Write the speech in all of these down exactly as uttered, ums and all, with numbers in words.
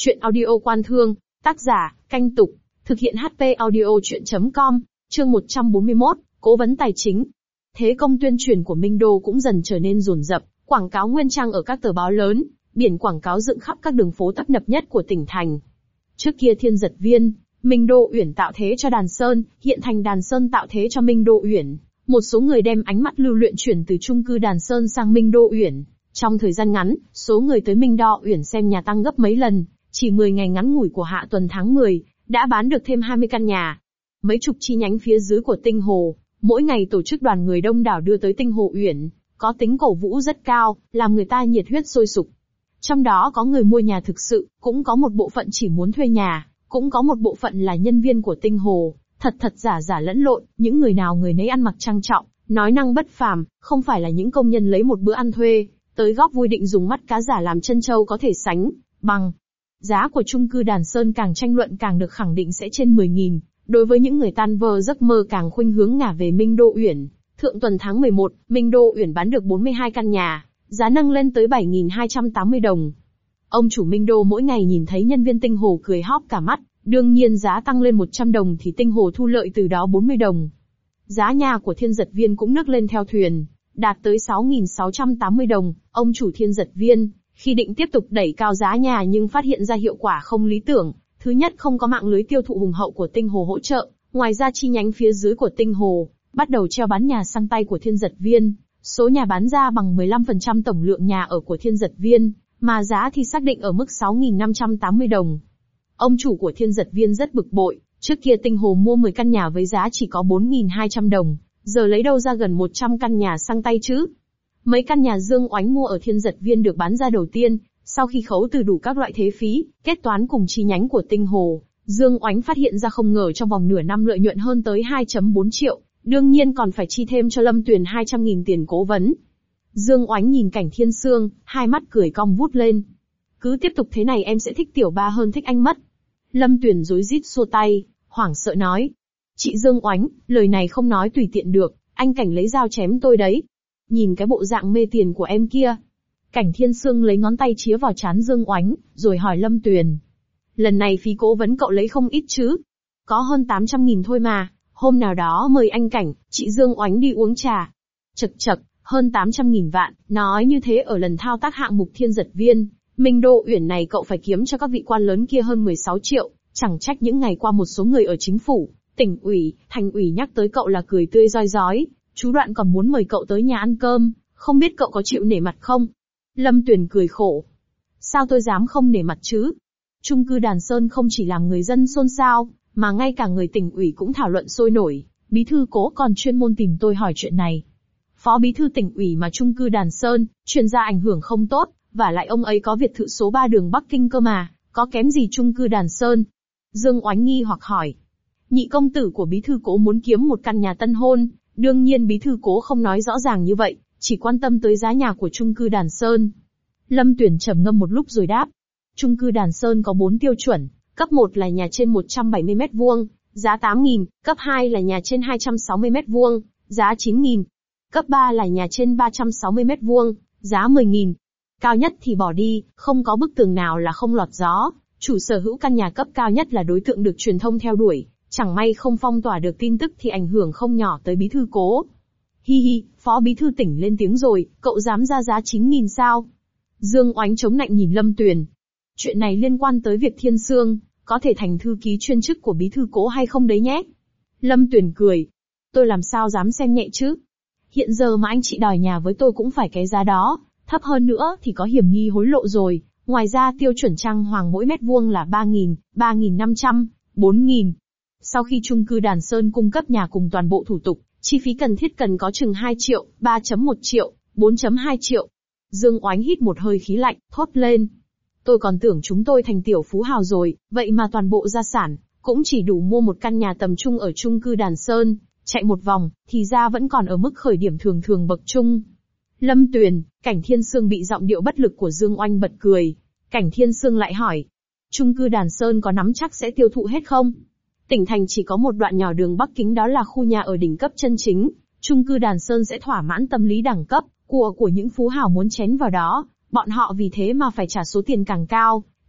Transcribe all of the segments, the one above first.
Chuyện audio Quan Thương, tác giả, Canh Tục, thực hiện hát pê audio chuyện chấm com, chương một trăm bốn mươi mốt, Cố vấn tài chính. Thế công tuyên truyền của Minh Đô cũng dần trở nên dồn dập, quảng cáo nguyên trang ở các tờ báo lớn, biển quảng cáo dựng khắp các đường phố tấp nập nhất của tỉnh thành. Trước kia Thiên Giật Viên, Minh Đô Uyển tạo thế cho Đàn Sơn, hiện thành Đàn Sơn tạo thế cho Minh Đô Uyển. Một số người đem ánh mắt lưu luyện chuyển từ chung cư Đàn Sơn sang Minh Đô Uyển. Trong thời gian ngắn, số người tới Minh Đô Uyển xem nhà tăng gấp mấy lần, chỉ mười ngày ngắn ngủi của hạ tuần tháng mười, đã bán được thêm hai mươi căn nhà. Mấy chục chi nhánh phía dưới của Tinh Hồ, mỗi ngày tổ chức đoàn người đông đảo đưa tới Tinh Hồ Uyển, có tính cổ vũ rất cao, làm người ta nhiệt huyết sôi sục. Trong đó có người mua nhà thực sự, cũng có một bộ phận chỉ muốn thuê nhà, cũng có một bộ phận là nhân viên của Tinh Hồ, thật thật giả giả lẫn lộn, những người nào người nấy ăn mặc trang trọng, nói năng bất phàm, không phải là những công nhân lấy một bữa ăn thuê, tới góp vui định dùng mắt cá giả làm chân châu có thể sánh bằng. Giá của chung cư Đàn Sơn càng tranh luận càng được khẳng định sẽ trên mười nghìn, đối với những người tan vỡ giấc mơ càng khuynh hướng ngả về Minh Đô Uyển. Thượng tuần tháng mười một, Minh Đô Uyển bán được bốn mươi hai căn nhà, giá nâng lên tới bảy nghìn hai trăm tám mươi đồng. Ông chủ Minh Đô mỗi ngày nhìn thấy nhân viên Tinh Hồ cười hóp cả mắt, đương nhiên giá tăng lên một trăm đồng thì Tinh Hồ thu lợi từ đó bốn mươi đồng. Giá nhà của Thiên Giật Viên cũng nức lên theo thuyền, đạt tới sáu nghìn sáu trăm tám mươi đồng. Ông chủ Thiên Giật Viên, khi định tiếp tục đẩy cao giá nhà nhưng phát hiện ra hiệu quả không lý tưởng. Thứ nhất, không có mạng lưới tiêu thụ hùng hậu của Tinh Hồ hỗ trợ, ngoài ra chi nhánh phía dưới của Tinh Hồ bắt đầu treo bán nhà sang tay của Thiên Giật Viên. Số nhà bán ra bằng mười lăm phần trăm tổng lượng nhà ở của Thiên Giật Viên, mà giá thì xác định ở mức sáu nghìn năm trăm tám mươi đồng. Ông chủ của Thiên Giật Viên rất bực bội, trước kia Tinh Hồ mua mười căn nhà với giá chỉ có bốn nghìn hai trăm đồng, giờ lấy đâu ra gần một trăm căn nhà sang tay chứ? Mấy căn nhà Dương Oánh mua ở Thiên Giật Viên được bán ra đầu tiên, sau khi khấu từ đủ các loại thuế phí, kết toán cùng chi nhánh của Tinh Hồ, Dương Oánh phát hiện ra không ngờ trong vòng nửa năm lợi nhuận hơn tới hai phẩy bốn triệu, đương nhiên còn phải chi thêm cho Lâm Tuyền hai trăm nghìn tiền cố vấn. Dương Oánh nhìn Cảnh Thiên Sương, hai mắt cười cong vút lên. Cứ tiếp tục thế này em sẽ thích tiểu ba hơn thích anh mất. Lâm Tuyền rối rít xua tay, hoảng sợ nói. Chị Dương Oánh, lời này không nói tùy tiện được, anh Cảnh lấy dao chém tôi đấy. Nhìn cái bộ dạng mê tiền của em kia. Cảnh Thiên Sương lấy ngón tay chĩa vào trán Dương Oánh, rồi hỏi Lâm Tuyền. Lần này phí cố vấn cậu lấy không ít chứ? Có hơn tám trăm nghìn thôi mà, hôm nào đó mời anh Cảnh, chị Dương Oánh đi uống trà. Chật chật, hơn tám trăm nghìn vạn, nói như thế ở lần thao tác hạng mục Thiên Giật Viên, Minh Đô Uyển này cậu phải kiếm cho các vị quan lớn kia hơn mười sáu triệu, chẳng trách những ngày qua một số người ở chính phủ, tỉnh ủy, thành ủy nhắc tới cậu là cười tươi rói rói, chú Đoạn còn muốn mời cậu tới nhà ăn cơm, không biết cậu có chịu nể mặt không? Lâm Tuyền cười khổ. Sao tôi dám không nể mặt chứ? Chung cư Đàn Sơn không chỉ làm người dân xôn xao, mà ngay cả người tỉnh ủy cũng thảo luận sôi nổi, bí thư Cố còn chuyên môn tìm tôi hỏi chuyện này. Phó bí thư tỉnh ủy mà chung cư Đàn Sơn, truyền ra ảnh hưởng không tốt, và lại ông ấy có biệt thự số ba đường Bắc Kinh cơ mà, có kém gì chung cư Đàn Sơn? Dương Oánh nghi hoặc hỏi. Nhị công tử của bí thư Cố muốn kiếm một căn nhà tân hôn, đương nhiên bí thư Cố không nói rõ ràng như vậy, chỉ quan tâm tới giá nhà của chung cư Đàn Sơn. Lâm Tuyền trầm ngâm một lúc rồi đáp. Chung cư Đàn Sơn có bốn tiêu chuẩn, cấp một là nhà trên một trăm bảy mươi mét vuông, giá tám nghìn, cấp hai là nhà trên hai trăm sáu mươi mét vuông, giá chín nghìn, cấp ba là nhà trên ba trăm sáu mươi mét vuông, giá mười nghìn. Cao nhất thì bỏ đi, không có bức tường nào là không lọt gió, chủ sở hữu căn nhà cấp cao nhất là đối tượng được truyền thông theo đuổi, chẳng may không phong tỏa được tin tức thì ảnh hưởng không nhỏ tới bí thư Cố. Hi hi, phó bí thư tỉnh lên tiếng rồi, cậu dám ra giá chín nghìn sao? Dương Oánh chống nạnh nhìn Lâm Tuyền. Chuyện này liên quan tới việc Thiên Sương có thể thành thư ký chuyên chức của bí thư Cố hay không đấy nhé. Lâm Tuyền cười. Tôi làm sao dám xem nhẹ chứ? Hiện giờ mà anh chị đòi nhà với tôi cũng phải cái giá đó, thấp hơn nữa thì có hiểm nghi hối lộ rồi. Ngoài ra tiêu chuẩn trang hoàng mỗi mét vuông là ba nghìn, ba nghìn năm trăm, bốn nghìn. Sau khi chung cư Đàn Sơn cung cấp nhà cùng toàn bộ thủ tục, chi phí cần thiết cần có chừng hai triệu, ba phẩy một triệu, bốn phẩy hai triệu. Dương Oánh hít một hơi khí lạnh, thốt lên. Tôi còn tưởng chúng tôi thành tiểu phú hào rồi, vậy mà toàn bộ gia sản, cũng chỉ đủ mua một căn nhà tầm trung ở chung cư Đàn Sơn, chạy một vòng, thì ra vẫn còn ở mức khởi điểm thường thường bậc trung. Lâm Tuyền, Cảnh Thiên Sương bị giọng điệu bất lực của Dương Oanh bật cười. Cảnh Thiên Sương lại hỏi. Chung cư Đàn Sơn có nắm chắc sẽ tiêu thụ hết không? Tỉnh thành chỉ có một đoạn nhỏ đường Bắc Kính đó là khu nhà ở đỉnh cấp chân chính, chung cư Đàn Sơn sẽ thỏa mãn tâm lý đẳng cấp của của những phú hào muốn chén vào đó, bọn họ vì thế mà phải trả số tiền càng cao,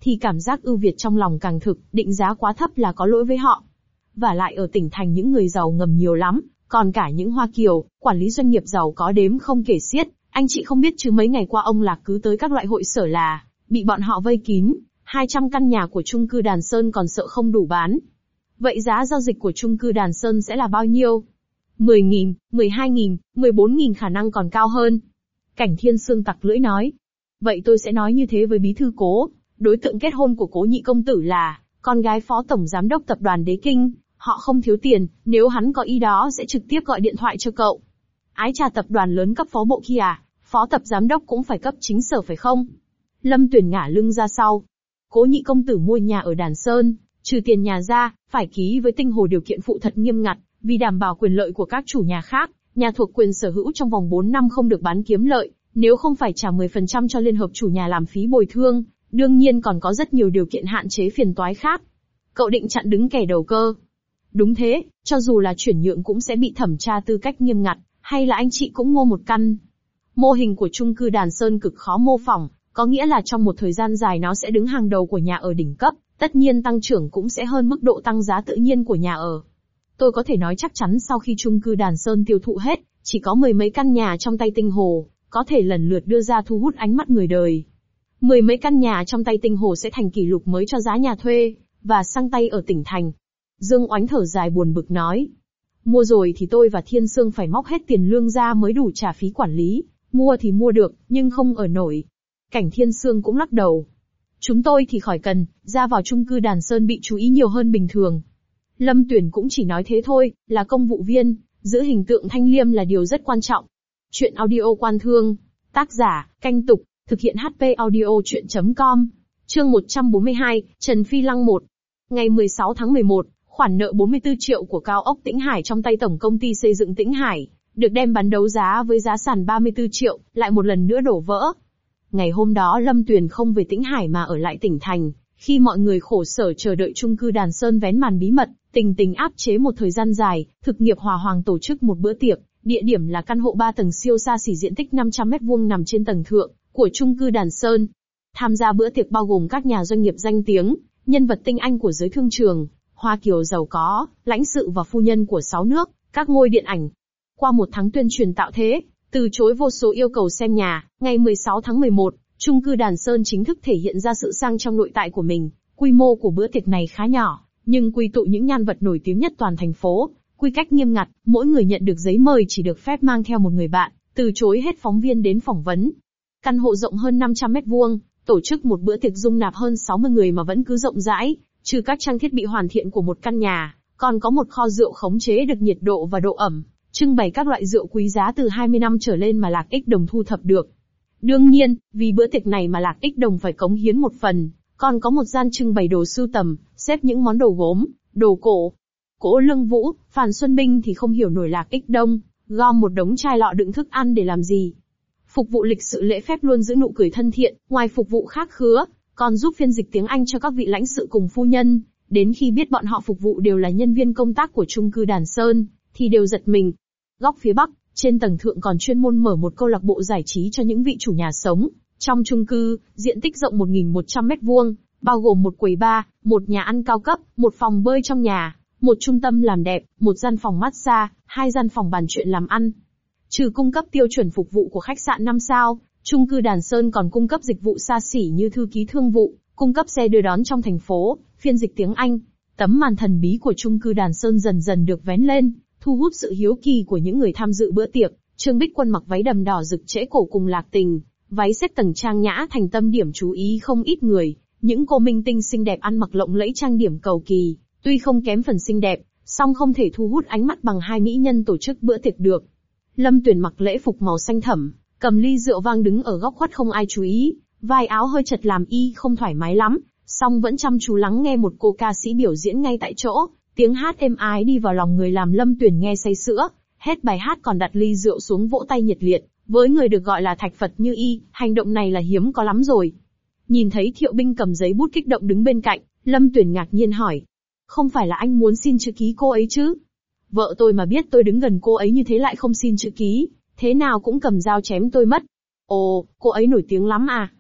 thì cảm giác ưu việt trong lòng càng thực, định giá quá thấp là có lỗi với họ. Và lại ở tỉnh thành những người giàu ngầm nhiều lắm, còn cả những Hoa Kiều, quản lý doanh nghiệp giàu có đếm không kể xiết. Anh chị không biết chứ mấy ngày qua ông Lạc cứ tới các loại hội sở là bị bọn họ vây kín, hai trăm căn nhà của chung cư Đàn Sơn còn sợ không đủ bán. Vậy giá giao dịch của chung cư Đàn Sơn sẽ là bao nhiêu? mười nghìn, mười hai nghìn, mười bốn nghìn, khả năng còn cao hơn. Cảnh Thiên Sương tặc lưỡi nói. Vậy tôi sẽ nói như thế với bí thư Cố. Đối tượng kết hôn của Cố nhị công tử là con gái phó tổng giám đốc tập đoàn Đế Kinh. Họ không thiếu tiền, nếu hắn có ý đó sẽ trực tiếp gọi điện thoại cho cậu. Ái trà, tập đoàn lớn cấp phó bộ kia à, phó tập giám đốc cũng phải cấp chính sở phải không? Lâm Tuyền ngả lưng ra sau. Cố nhị công tử mua nhà ở Đàn Sơn, trừ tiền nhà ra, phải ký với Tinh Hồ điều kiện phụ thật nghiêm ngặt, vì đảm bảo quyền lợi của các chủ nhà khác, nhà thuộc quyền sở hữu trong vòng bốn năm không được bán kiếm lợi, nếu không phải trả mười phần trăm cho liên hợp chủ nhà làm phí bồi thương, đương nhiên còn có rất nhiều điều kiện hạn chế phiền toái khác. Cậu định chặn đứng kẻ đầu cơ? Đúng thế, cho dù là chuyển nhượng cũng sẽ bị thẩm tra tư cách nghiêm ngặt, hay là anh chị cũng mua một căn? Mô hình của chung cư Đàn Sơn cực khó mô phỏng, có nghĩa là trong một thời gian dài nó sẽ đứng hàng đầu của nhà ở đỉnh cấp, tất nhiên tăng trưởng cũng sẽ hơn mức độ tăng giá tự nhiên của nhà ở. Tôi có thể nói chắc chắn sau khi chung cư Đàn Sơn tiêu thụ hết, chỉ có mười mấy căn nhà trong tay Tinh Hồ, có thể lần lượt đưa ra thu hút ánh mắt người đời. Mười mấy căn nhà trong tay Tinh Hồ sẽ thành kỷ lục mới cho giá nhà thuê, và sang tay ở tỉnh thành. Dương Oánh thở dài buồn bực nói. Mua rồi thì tôi và Thiên Sương phải móc hết tiền lương ra mới đủ trả phí quản lý, mua thì mua được, nhưng không ở nổi. Cảnh Thiên Sương cũng lắc đầu. Chúng tôi thì khỏi cần, ra vào chung cư Đàn Sơn bị chú ý nhiều hơn bình thường. Lâm Tuyền cũng chỉ nói thế thôi, là công vụ viên, giữ hình tượng thanh liêm là điều rất quan trọng. Chuyện audio Quan Thương, tác giả, Canh Tục, thực hiện hát pê audio chuyện chấm com, chương một trăm bốn mươi hai, Trần Phi Lăng một. Ngày mười sáu tháng mười một, khoản nợ bốn mươi tư triệu của cao ốc Tĩnh Hải trong tay Tổng công ty xây dựng Tĩnh Hải, được đem bán đấu giá với giá sàn ba mươi tư triệu, lại một lần nữa đổ vỡ. Ngày hôm đó Lâm Tuyền không về Tĩnh Hải mà ở lại tỉnh thành, khi mọi người khổ sở chờ đợi chung cư Đàn Sơn vén màn bí mật, tình tình áp chế một thời gian dài, thực nghiệp Hòa Hoàng tổ chức một bữa tiệc, địa điểm là căn hộ ba tầng siêu xa xỉ diện tích năm trăm mét vuông nằm trên tầng thượng của chung cư Đàn Sơn. Tham gia bữa tiệc bao gồm các nhà doanh nghiệp danh tiếng, nhân vật tinh anh của giới thương trường, Hoa Kiều giàu có, lãnh sự và phu nhân của sáu nước, các ngôi điện ảnh. Qua một tháng tuyên truyền tạo thế, từ chối vô số yêu cầu xem nhà, ngày mười sáu tháng mười một, chung cư Đàn Sơn chính thức thể hiện ra sự sang trong nội tại của mình. Quy mô của bữa tiệc này khá nhỏ, nhưng quy tụ những nhân vật nổi tiếng nhất toàn thành phố, quy cách nghiêm ngặt, mỗi người nhận được giấy mời chỉ được phép mang theo một người bạn, từ chối hết phóng viên đến phỏng vấn. Căn hộ rộng hơn năm trăm mét vuông, tổ chức một bữa tiệc dung nạp hơn sáu mươi người mà vẫn cứ rộng rãi, trừ các trang thiết bị hoàn thiện của một căn nhà, còn có một kho rượu khống chế được nhiệt độ và độ ẩm, trưng bày các loại rượu quý giá từ hai mươi năm trở lên mà Lạc Ích Đồng thu thập được. Đương nhiên, vì bữa tiệc này mà Lạc Ích Đồng phải cống hiến một phần, còn có một gian trưng bày đồ sưu tầm, xếp những món đồ gốm, đồ cổ. Cố Lương Vũ, Phan Xuân Minh thì không hiểu nổi Lạc Ích Đông, gom một đống chai lọ đựng thức ăn để làm gì. Phục vụ lịch sự lễ phép luôn giữ nụ cười thân thiện, ngoài phục vụ khác khứa, còn giúp phiên dịch tiếng Anh cho các vị lãnh sự cùng phu nhân. Đến khi biết bọn họ phục vụ đều là nhân viên công tác của chung cư Đàn Sơn, thì đều giật mình. Góc phía bắc, trên tầng thượng còn chuyên môn mở một câu lạc bộ giải trí cho những vị chủ nhà sống. Trong chung cư, diện tích rộng một nghìn một trăm mét vuông, bao gồm một quầy bar, một nhà ăn cao cấp, một phòng bơi trong nhà, một trung tâm làm đẹp, một gian phòng massage, hai gian phòng bàn chuyện làm ăn. Trừ cung cấp tiêu chuẩn phục vụ của khách sạn năm sao, chung cư Đàn Sơn còn cung cấp dịch vụ xa xỉ như thư ký thương vụ, cung cấp xe đưa đón trong thành phố, phiên dịch tiếng Anh. Tấm màn thần bí của chung cư Đàn Sơn dần dần được vén lên, thu hút sự hiếu kỳ của những người tham dự bữa tiệc. Trương Bích Quân mặc váy đầm đỏ rực trễ cổ cùng Lạc Tình, váy xếp tầng trang nhã thành tâm điểm chú ý không ít người. Những cô minh tinh xinh đẹp ăn mặc lộng lẫy trang điểm cầu kỳ, tuy không kém phần xinh đẹp, song không thể thu hút ánh mắt bằng hai mỹ nhân tổ chức bữa tiệc được. Lâm Tuyền mặc lễ phục màu xanh thẫm, cầm ly rượu vang đứng ở góc khuất không ai chú ý, vai áo hơi chật làm y không thoải mái lắm, song vẫn chăm chú lắng nghe một cô ca sĩ biểu diễn ngay tại chỗ, tiếng hát êm ái đi vào lòng người làm Lâm Tuyền nghe say sữa, hết bài hát còn đặt ly rượu xuống vỗ tay nhiệt liệt, với người được gọi là thạch Phật như y, hành động này là hiếm có lắm rồi. Nhìn thấy Thiệu Binh cầm giấy bút kích động đứng bên cạnh, Lâm Tuyền ngạc nhiên hỏi. Không phải là anh muốn xin chữ ký cô ấy chứ? Vợ tôi mà biết tôi đứng gần cô ấy như thế lại không xin chữ ký, thế nào cũng cầm dao chém tôi mất. Ồ, cô ấy nổi tiếng lắm à?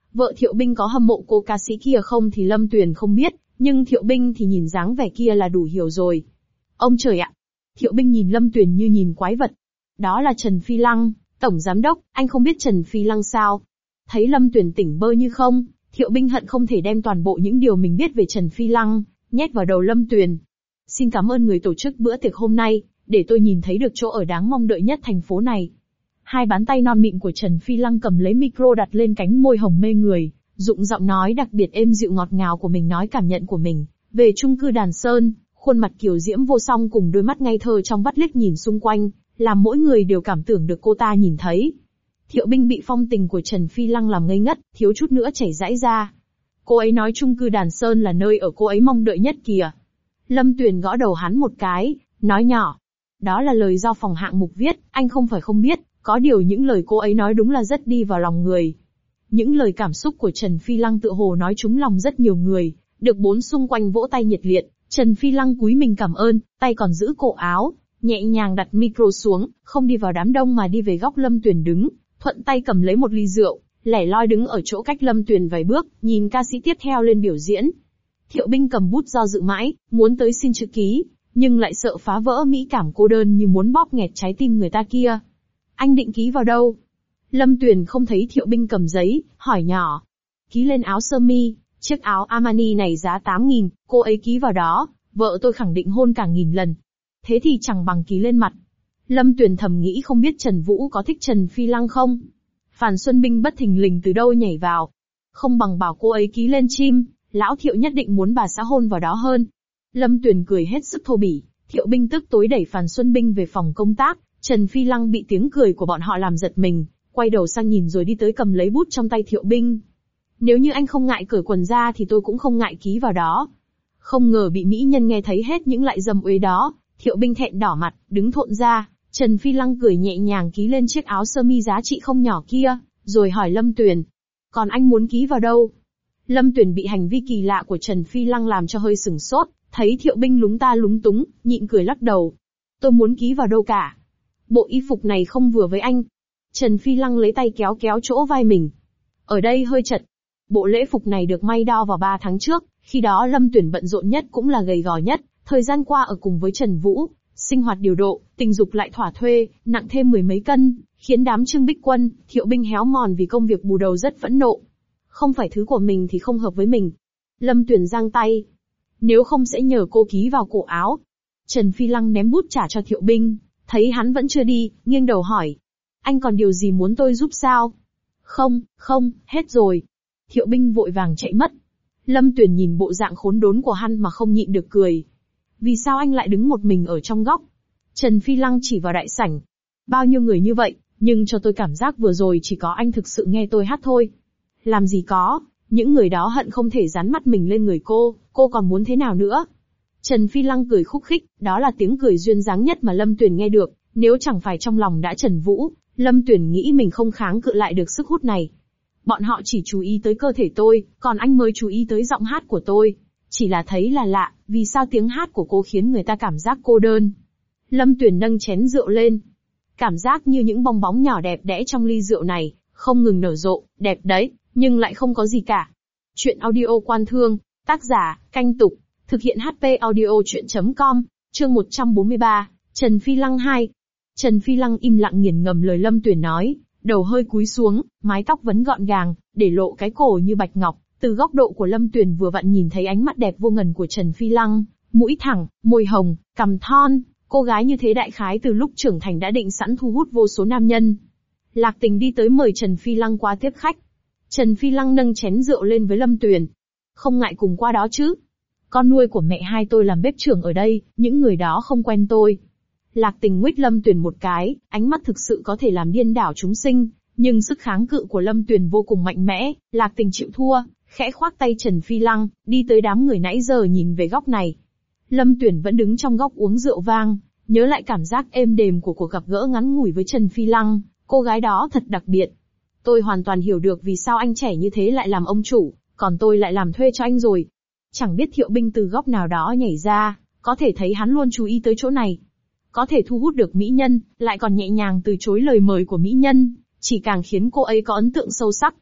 Vợ Thiệu Binh có hâm mộ cô ca sĩ kia không thì Lâm Tuyền không biết, nhưng Thiệu Binh thì nhìn dáng vẻ kia là đủ hiểu rồi. Ông trời ạ! Thiệu Binh nhìn Lâm Tuyền như nhìn quái vật. Đó là Trần Phi Lăng, tổng giám đốc, anh không biết Trần Phi Lăng sao? Thấy Lâm Tuyền tỉnh bơ như không, Thiệu Binh hận không thể đem toàn bộ những điều mình biết về Trần Phi Lăng nhét vào đầu Lâm Tuyền. Xin cảm ơn người tổ chức bữa tiệc hôm nay, để tôi nhìn thấy được chỗ ở đáng mong đợi nhất thành phố này. Hai bàn tay non mịn của Trần Phi Lăng cầm lấy micro đặt lên cánh môi hồng mê người, dụng giọng nói đặc biệt êm dịu ngọt ngào của mình nói cảm nhận của mình về chung cư Đàn Sơn, khuôn mặt kiều diễm vô song cùng đôi mắt ngây thơ trong vắt liếc nhìn xung quanh, làm mỗi người đều cảm tưởng được cô ta nhìn thấy. Thiệu Binh bị phong tình của Trần Phi Lăng làm ngây ngất, thiếu chút nữa chảy rãi ra. Cô ấy nói chung cư Đàn Sơn là nơi ở cô ấy mong đợi nhất kìa. Lâm Tuyền gõ đầu hắn một cái, nói nhỏ. Đó là lời do phòng hạng mục viết, anh không phải không biết, có điều những lời cô ấy nói đúng là rất đi vào lòng người. Những lời cảm xúc của Trần Phi Lăng tự hồ nói trúng lòng rất nhiều người, được bốn xung quanh vỗ tay nhiệt liệt. Trần Phi Lăng cúi mình cảm ơn, tay còn giữ cổ áo, nhẹ nhàng đặt micro xuống, không đi vào đám đông mà đi về góc Lâm Tuyền đứng, thuận tay cầm lấy một ly rượu, lẻ loi đứng ở chỗ cách Lâm Tuyền vài bước, nhìn ca sĩ tiếp theo lên biểu diễn. Thiệu Binh cầm bút do dự mãi, muốn tới xin chữ ký, nhưng lại sợ phá vỡ mỹ cảm cô đơn như muốn bóp nghẹt trái tim người ta kia. Anh định ký vào đâu? Lâm Tuyền không thấy Thiệu Binh cầm giấy, hỏi nhỏ. Ký lên áo sơ mi, chiếc áo Armani này giá tám nghìn, cô ấy ký vào đó, vợ tôi khẳng định hôn cả nghìn lần. Thế thì chẳng bằng ký lên mặt. Lâm Tuyền thầm nghĩ không biết Trần Vũ có thích Trần Phi Lăng không? Phan Xuân Binh bất thình lình từ đâu nhảy vào. Không bằng bảo cô ấy ký lên chim, lão Thiệu nhất định muốn bà xã hôn vào đó hơn. Lâm Tuyền cười hết sức thô bỉ, Thiệu Binh tức tối đẩy Phan Xuân Binh về phòng công tác, Trần Phi Lăng bị tiếng cười của bọn họ làm giật mình, quay đầu sang nhìn rồi đi tới cầm lấy bút trong tay Thiệu Binh. Nếu như anh không ngại cởi quần ra thì tôi cũng không ngại ký vào đó. Không ngờ bị mỹ nhân nghe thấy hết những lại dâm uế đó, Thiệu Binh thẹn đỏ mặt, đứng thộn ra, Trần Phi Lăng cười nhẹ nhàng ký lên chiếc áo sơ mi giá trị không nhỏ kia, rồi hỏi Lâm Tuyền. Còn anh muốn ký vào đâu? Lâm Tuyền bị hành vi kỳ lạ của Trần Phi Lăng làm cho hơi sửng sốt, thấy Thiệu Binh lúng ta lúng túng, nhịn cười lắc đầu. Tôi muốn ký vào đâu cả. Bộ y phục này không vừa với anh. Trần Phi Lăng lấy tay kéo kéo chỗ vai mình. Ở đây hơi chật. Bộ lễ phục này được may đo vào ba tháng trước, khi đó Lâm Tuyền bận rộn nhất cũng là gầy gò nhất, thời gian qua ở cùng với Trần Vũ, sinh hoạt điều độ, tình dục lại thỏa thuê, nặng thêm mười mấy cân, khiến đám Trương Bích Quân, Thiệu Binh héo mòn vì công việc bù đầu rất phẫn nộ. Không phải thứ của mình thì không hợp với mình. Lâm Tuyền giang tay. Nếu không sẽ nhờ cô ký vào cổ áo. Trần Phi Lăng ném bút trả cho Thiệu Binh, thấy hắn vẫn chưa đi, nghiêng đầu hỏi. Anh còn điều gì muốn tôi giúp sao? Không, không, hết rồi. Thiệu Binh vội vàng chạy mất. Lâm Tuyền nhìn bộ dạng khốn đốn của hắn mà không nhịn được cười. Vì sao anh lại đứng một mình ở trong góc? Trần Phi Lăng chỉ vào đại sảnh. Bao nhiêu người như vậy, nhưng cho tôi cảm giác vừa rồi chỉ có anh thực sự nghe tôi hát thôi. Làm gì có, những người đó hận không thể dán mắt mình lên người cô, cô còn muốn thế nào nữa? Trần Phi Lăng cười khúc khích, đó là tiếng cười duyên dáng nhất mà Lâm Tuyền nghe được, nếu chẳng phải trong lòng đã Trần Vũ, Lâm Tuyền nghĩ mình không kháng cự lại được sức hút này. Bọn họ chỉ chú ý tới cơ thể tôi, còn anh mới chú ý tới giọng hát của tôi. Chỉ là thấy là lạ, vì sao tiếng hát của cô khiến người ta cảm giác cô đơn. Lâm Tuyền nâng chén rượu lên. Cảm giác như những bong bóng nhỏ đẹp đẽ trong ly rượu này, không ngừng nở rộ, đẹp đấy, nhưng lại không có gì cả. Chuyện audio Quan Thương, tác giả, Canh Tục, thực hiện hát pê audio chuyện chấm com, chương một trăm bốn mươi ba, Trần Phi Lăng hai. Trần Phi Lăng im lặng nghiền ngầm lời Lâm Tuyền nói, đầu hơi cúi xuống, mái tóc vấn gọn gàng, để lộ cái cổ như bạch ngọc. Từ góc độ của Lâm Tuyền vừa vặn nhìn thấy ánh mắt đẹp vô ngần của Trần Phi Lăng, mũi thẳng, môi hồng, cằm thon, cô gái như thế đại khái từ lúc trưởng thành đã định sẵn thu hút vô số nam nhân. Lạc Tình đi tới mời Trần Phi Lăng qua tiếp khách. Trần Phi Lăng nâng chén rượu lên với Lâm Tuyền. Không ngại cùng qua đó chứ? Con nuôi của mẹ hai tôi làm bếp trưởng ở đây, những người đó không quen tôi. Lạc Tình nguếch Lâm Tuyền một cái, ánh mắt thực sự có thể làm điên đảo chúng sinh, nhưng sức kháng cự của Lâm Tuyền vô cùng mạnh mẽ, Lạc Tình chịu thua, khẽ khoác tay Trần Phi Lăng, đi tới đám người nãy giờ nhìn về góc này. Lâm Tuyền vẫn đứng trong góc uống rượu vang, nhớ lại cảm giác êm đềm của cuộc gặp gỡ ngắn ngủi với Trần Phi Lăng, cô gái đó thật đặc biệt. Tôi hoàn toàn hiểu được vì sao anh trẻ như thế lại làm ông chủ, còn tôi lại làm thuê cho anh rồi. Chẳng biết Thiệu Binh từ góc nào đó nhảy ra, có thể thấy hắn luôn chú ý tới chỗ này. Có thể thu hút được mỹ nhân, lại còn nhẹ nhàng từ chối lời mời của mỹ nhân, chỉ càng khiến cô ấy có ấn tượng sâu sắc.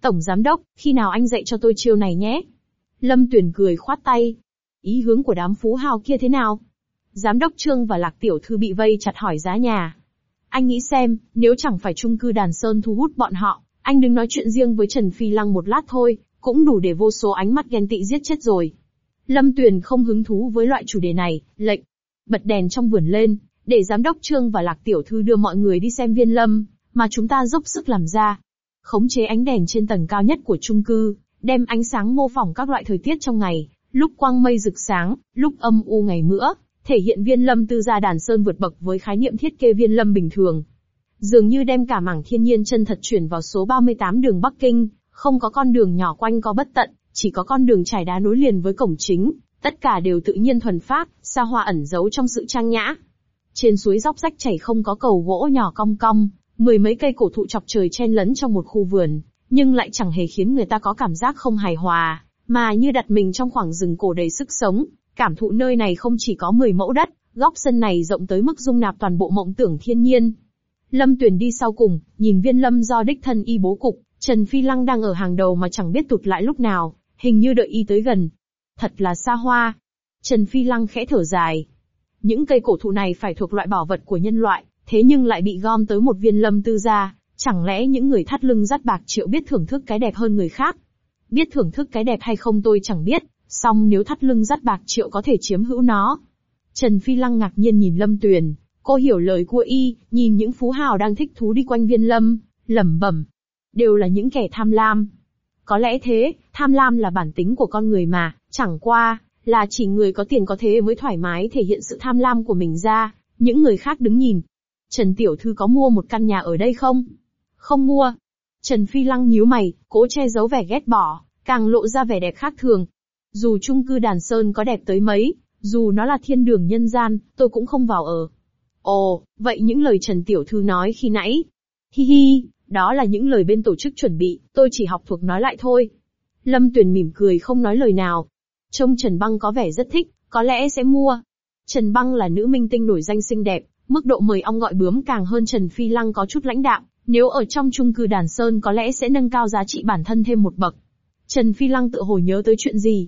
Tổng giám đốc, khi nào anh dạy cho tôi chiêu này nhé? Lâm Tuyền cười khoát tay. Ý hướng của đám phú hào kia thế nào? Giám đốc Trương và Lạc tiểu thư bị vây chặt hỏi giá nhà. Anh nghĩ xem, nếu chẳng phải chung cư Đàn Sơn thu hút bọn họ, anh đừng nói chuyện riêng với Trần Phi Lăng một lát thôi, cũng đủ để vô số ánh mắt ghen tị giết chết rồi. Lâm Tuyền không hứng thú với loại chủ đề này, lệnh bật đèn trong vườn lên, để giám đốc Trương và Lạc tiểu thư đưa mọi người đi xem Viên Lâm, mà chúng ta dốc sức làm ra. Khống chế ánh đèn trên tầng cao nhất của chung cư, đem ánh sáng mô phỏng các loại thời tiết trong ngày, lúc quang mây rực sáng, lúc âm u ngày mưa, thể hiện Viên Lâm tư gia Đàn Sơn vượt bậc với khái niệm thiết kế Viên Lâm bình thường. Dường như đem cả mảng thiên nhiên chân thật chuyển vào số ba mươi tám đường Bắc Kinh, không có con đường nhỏ quanh co bất tận, chỉ có con đường trải đá nối liền với cổng chính, tất cả đều tự nhiên thuần phác, xa hoa ẩn giấu trong sự trang nhã. Trên suối róc rách chảy không có cầu gỗ nhỏ cong cong, mười mấy cây cổ thụ chọc trời chen lẫn trong một khu vườn, nhưng lại chẳng hề khiến người ta có cảm giác không hài hòa, mà như đặt mình trong khoảng rừng cổ đầy sức sống. Cảm thụ nơi này không chỉ có mười mẫu đất, góc sân này rộng tới mức dung nạp toàn bộ mộng tưởng thiên nhiên. Lâm Tuyền đi sau cùng, nhìn Viên Lâm do đích thân y bố cục, Trần Phi Lăng đang ở hàng đầu mà chẳng biết tụt lại lúc nào, hình như đợi y tới gần. Thật là xa hoa. Trần Phi Lăng khẽ thở dài. Những cây cổ thụ này phải thuộc loại bảo vật của nhân loại, thế nhưng lại bị gom tới một Viên Lâm tư gia, chẳng lẽ những người thắt lưng dắt bạc triệu biết thưởng thức cái đẹp hơn người khác? Biết thưởng thức cái đẹp hay không tôi chẳng biết, song nếu thắt lưng dắt bạc triệu có thể chiếm hữu nó. Trần Phi Lăng ngạc nhiên nhìn Lâm Tuyền, cô hiểu lời của y, nhìn những phú hào đang thích thú đi quanh Viên Lâm, lẩm bẩm. Đều là những kẻ tham lam. Có lẽ thế, tham lam là bản tính của con người mà, chẳng qua, là chỉ người có tiền có thế mới thoải mái thể hiện sự tham lam của mình ra, những người khác đứng nhìn. Trần tiểu thư có mua một căn nhà ở đây không? Không mua. Trần Phi Lăng nhíu mày, cố che giấu vẻ ghét bỏ, càng lộ ra vẻ đẹp khác thường. Dù chung cư Đàn Sơn có đẹp tới mấy, dù nó là thiên đường nhân gian, tôi cũng không vào ở. Ồ, vậy những lời Trần tiểu thư nói khi nãy. Hi hi, đó là những lời bên tổ chức chuẩn bị, tôi chỉ học thuộc nói lại thôi. Lâm Tuyền mỉm cười không nói lời nào. Trông Trần Băng có vẻ rất thích, có lẽ sẽ mua. Trần Băng là nữ minh tinh nổi danh xinh đẹp, mức độ mời ong gọi bướm càng hơn Trần Phi Lăng có chút lãnh đạm, nếu ở trong chung cư Đàn Sơn có lẽ sẽ nâng cao giá trị bản thân thêm một bậc. Trần Phi Lăng tự hồ nhớ tới chuyện gì.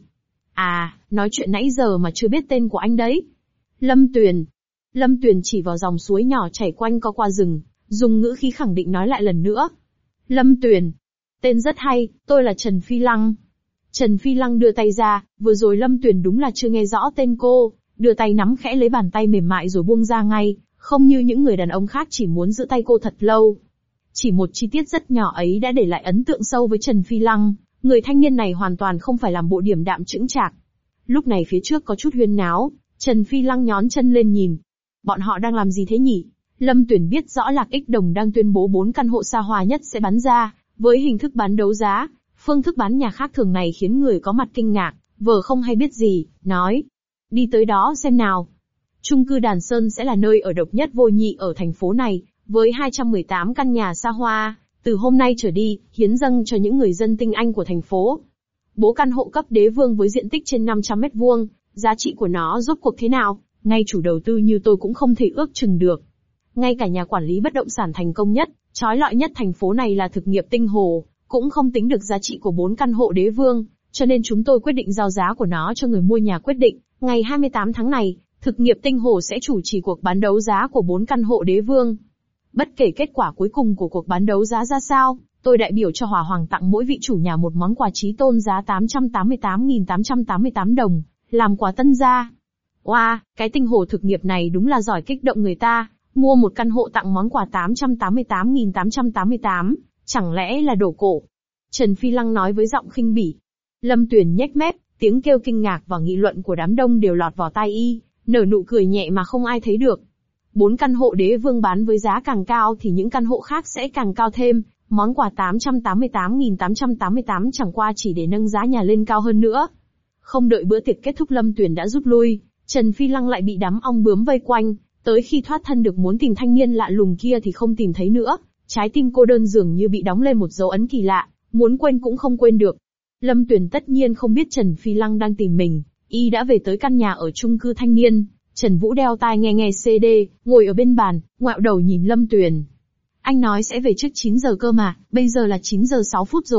À, nói chuyện nãy giờ mà chưa biết tên của anh đấy. Lâm Tuyền. Lâm Tuyền chỉ vào dòng suối nhỏ chảy quanh co qua rừng, dùng ngữ khí khẳng định nói lại lần nữa. Lâm Tuyền. Tên rất hay, tôi là Trần Phi Lăng. Trần Phi Lăng đưa tay ra, vừa rồi Lâm Tuyền đúng là chưa nghe rõ tên cô, đưa tay nắm khẽ lấy bàn tay mềm mại rồi buông ra ngay, không như những người đàn ông khác chỉ muốn giữ tay cô thật lâu. Chỉ một chi tiết rất nhỏ ấy đã để lại ấn tượng sâu với Trần Phi Lăng, người thanh niên này hoàn toàn không phải làm bộ điềm đạm chững chạc. Lúc này phía trước có chút huyên náo, Trần Phi Lăng nhón chân lên nhìn. Bọn họ đang làm gì thế nhỉ? Lâm Tuyền biết rõ Lạc Ích Đồng đang tuyên bố bốn căn hộ xa hoa nhất sẽ bán ra, với hình thức bán đấu giá. Phương thức bán nhà khác thường này khiến người có mặt kinh ngạc, vờ không hay biết gì, nói. Đi tới đó xem nào. Chung cư Đàn Sơn sẽ là nơi ở độc nhất vô nhị ở thành phố này, với hai trăm mười tám căn nhà xa hoa, từ hôm nay trở đi, hiến dâng cho những người dân tinh anh của thành phố. Bố căn hộ cấp đế vương với diện tích trên năm trăm mét vuông, giá trị của nó rốt cuộc thế nào, ngay chủ đầu tư như tôi cũng không thể ước chừng được. Ngay cả nhà quản lý bất động sản thành công nhất, chói lọi nhất thành phố này là thực nghiệp Tinh Hồ, cũng không tính được giá trị của bốn căn hộ đế vương, cho nên chúng tôi quyết định giao giá của nó cho người mua nhà quyết định. Ngày hai mươi tám tháng này, thực nghiệp Tinh Hồ sẽ chủ trì cuộc bán đấu giá của bốn căn hộ đế vương. Bất kể kết quả cuối cùng của cuộc bán đấu giá ra sao, tôi đại biểu cho Hỏa Hoàng tặng mỗi vị chủ nhà một món quà chí tôn giá tám trăm tám mươi tám nghìn tám trăm tám mươi tám đồng, làm quà tân gia. Oa, wow, cái Tinh Hồ thực nghiệp này đúng là giỏi kích động người ta, mua một căn hộ tặng món quà tám trăm tám mươi tám nghìn tám trăm tám mươi tám, chẳng lẽ là đổ cổ? Trần Phi Lăng nói với giọng khinh bỉ. Lâm Tuyền nhếch mép, tiếng kêu kinh ngạc và nghị luận của đám đông đều lọt vào tai y, nở nụ cười nhẹ mà không ai thấy được. Bốn căn hộ đế vương bán với giá càng cao thì những căn hộ khác sẽ càng cao thêm, món quà tám trăm tám mươi tám nghìn tám trăm tám mươi tám chẳng qua chỉ để nâng giá nhà lên cao hơn nữa. Không đợi bữa tiệc kết thúc Lâm Tuyền đã rút lui, Trần Phi Lăng lại bị đám ong bướm vây quanh, tới khi thoát thân được muốn tìm thanh niên lạ lùng kia thì không tìm thấy nữa, trái tim cô đơn dường như bị đóng lên một dấu ấn kỳ lạ, muốn quên cũng không quên được. Lâm Tuyền tất nhiên không biết Trần Phi Lăng đang tìm mình, y đã về tới căn nhà ở chung cư thanh niên. Trần Vũ đeo tai nghe nghe xê đê, ngồi ở bên bàn, ngoẹo đầu nhìn Lâm Tuyền. Anh nói sẽ về trước chín giờ cơ mà, bây giờ là chín giờ sáu phút rồi,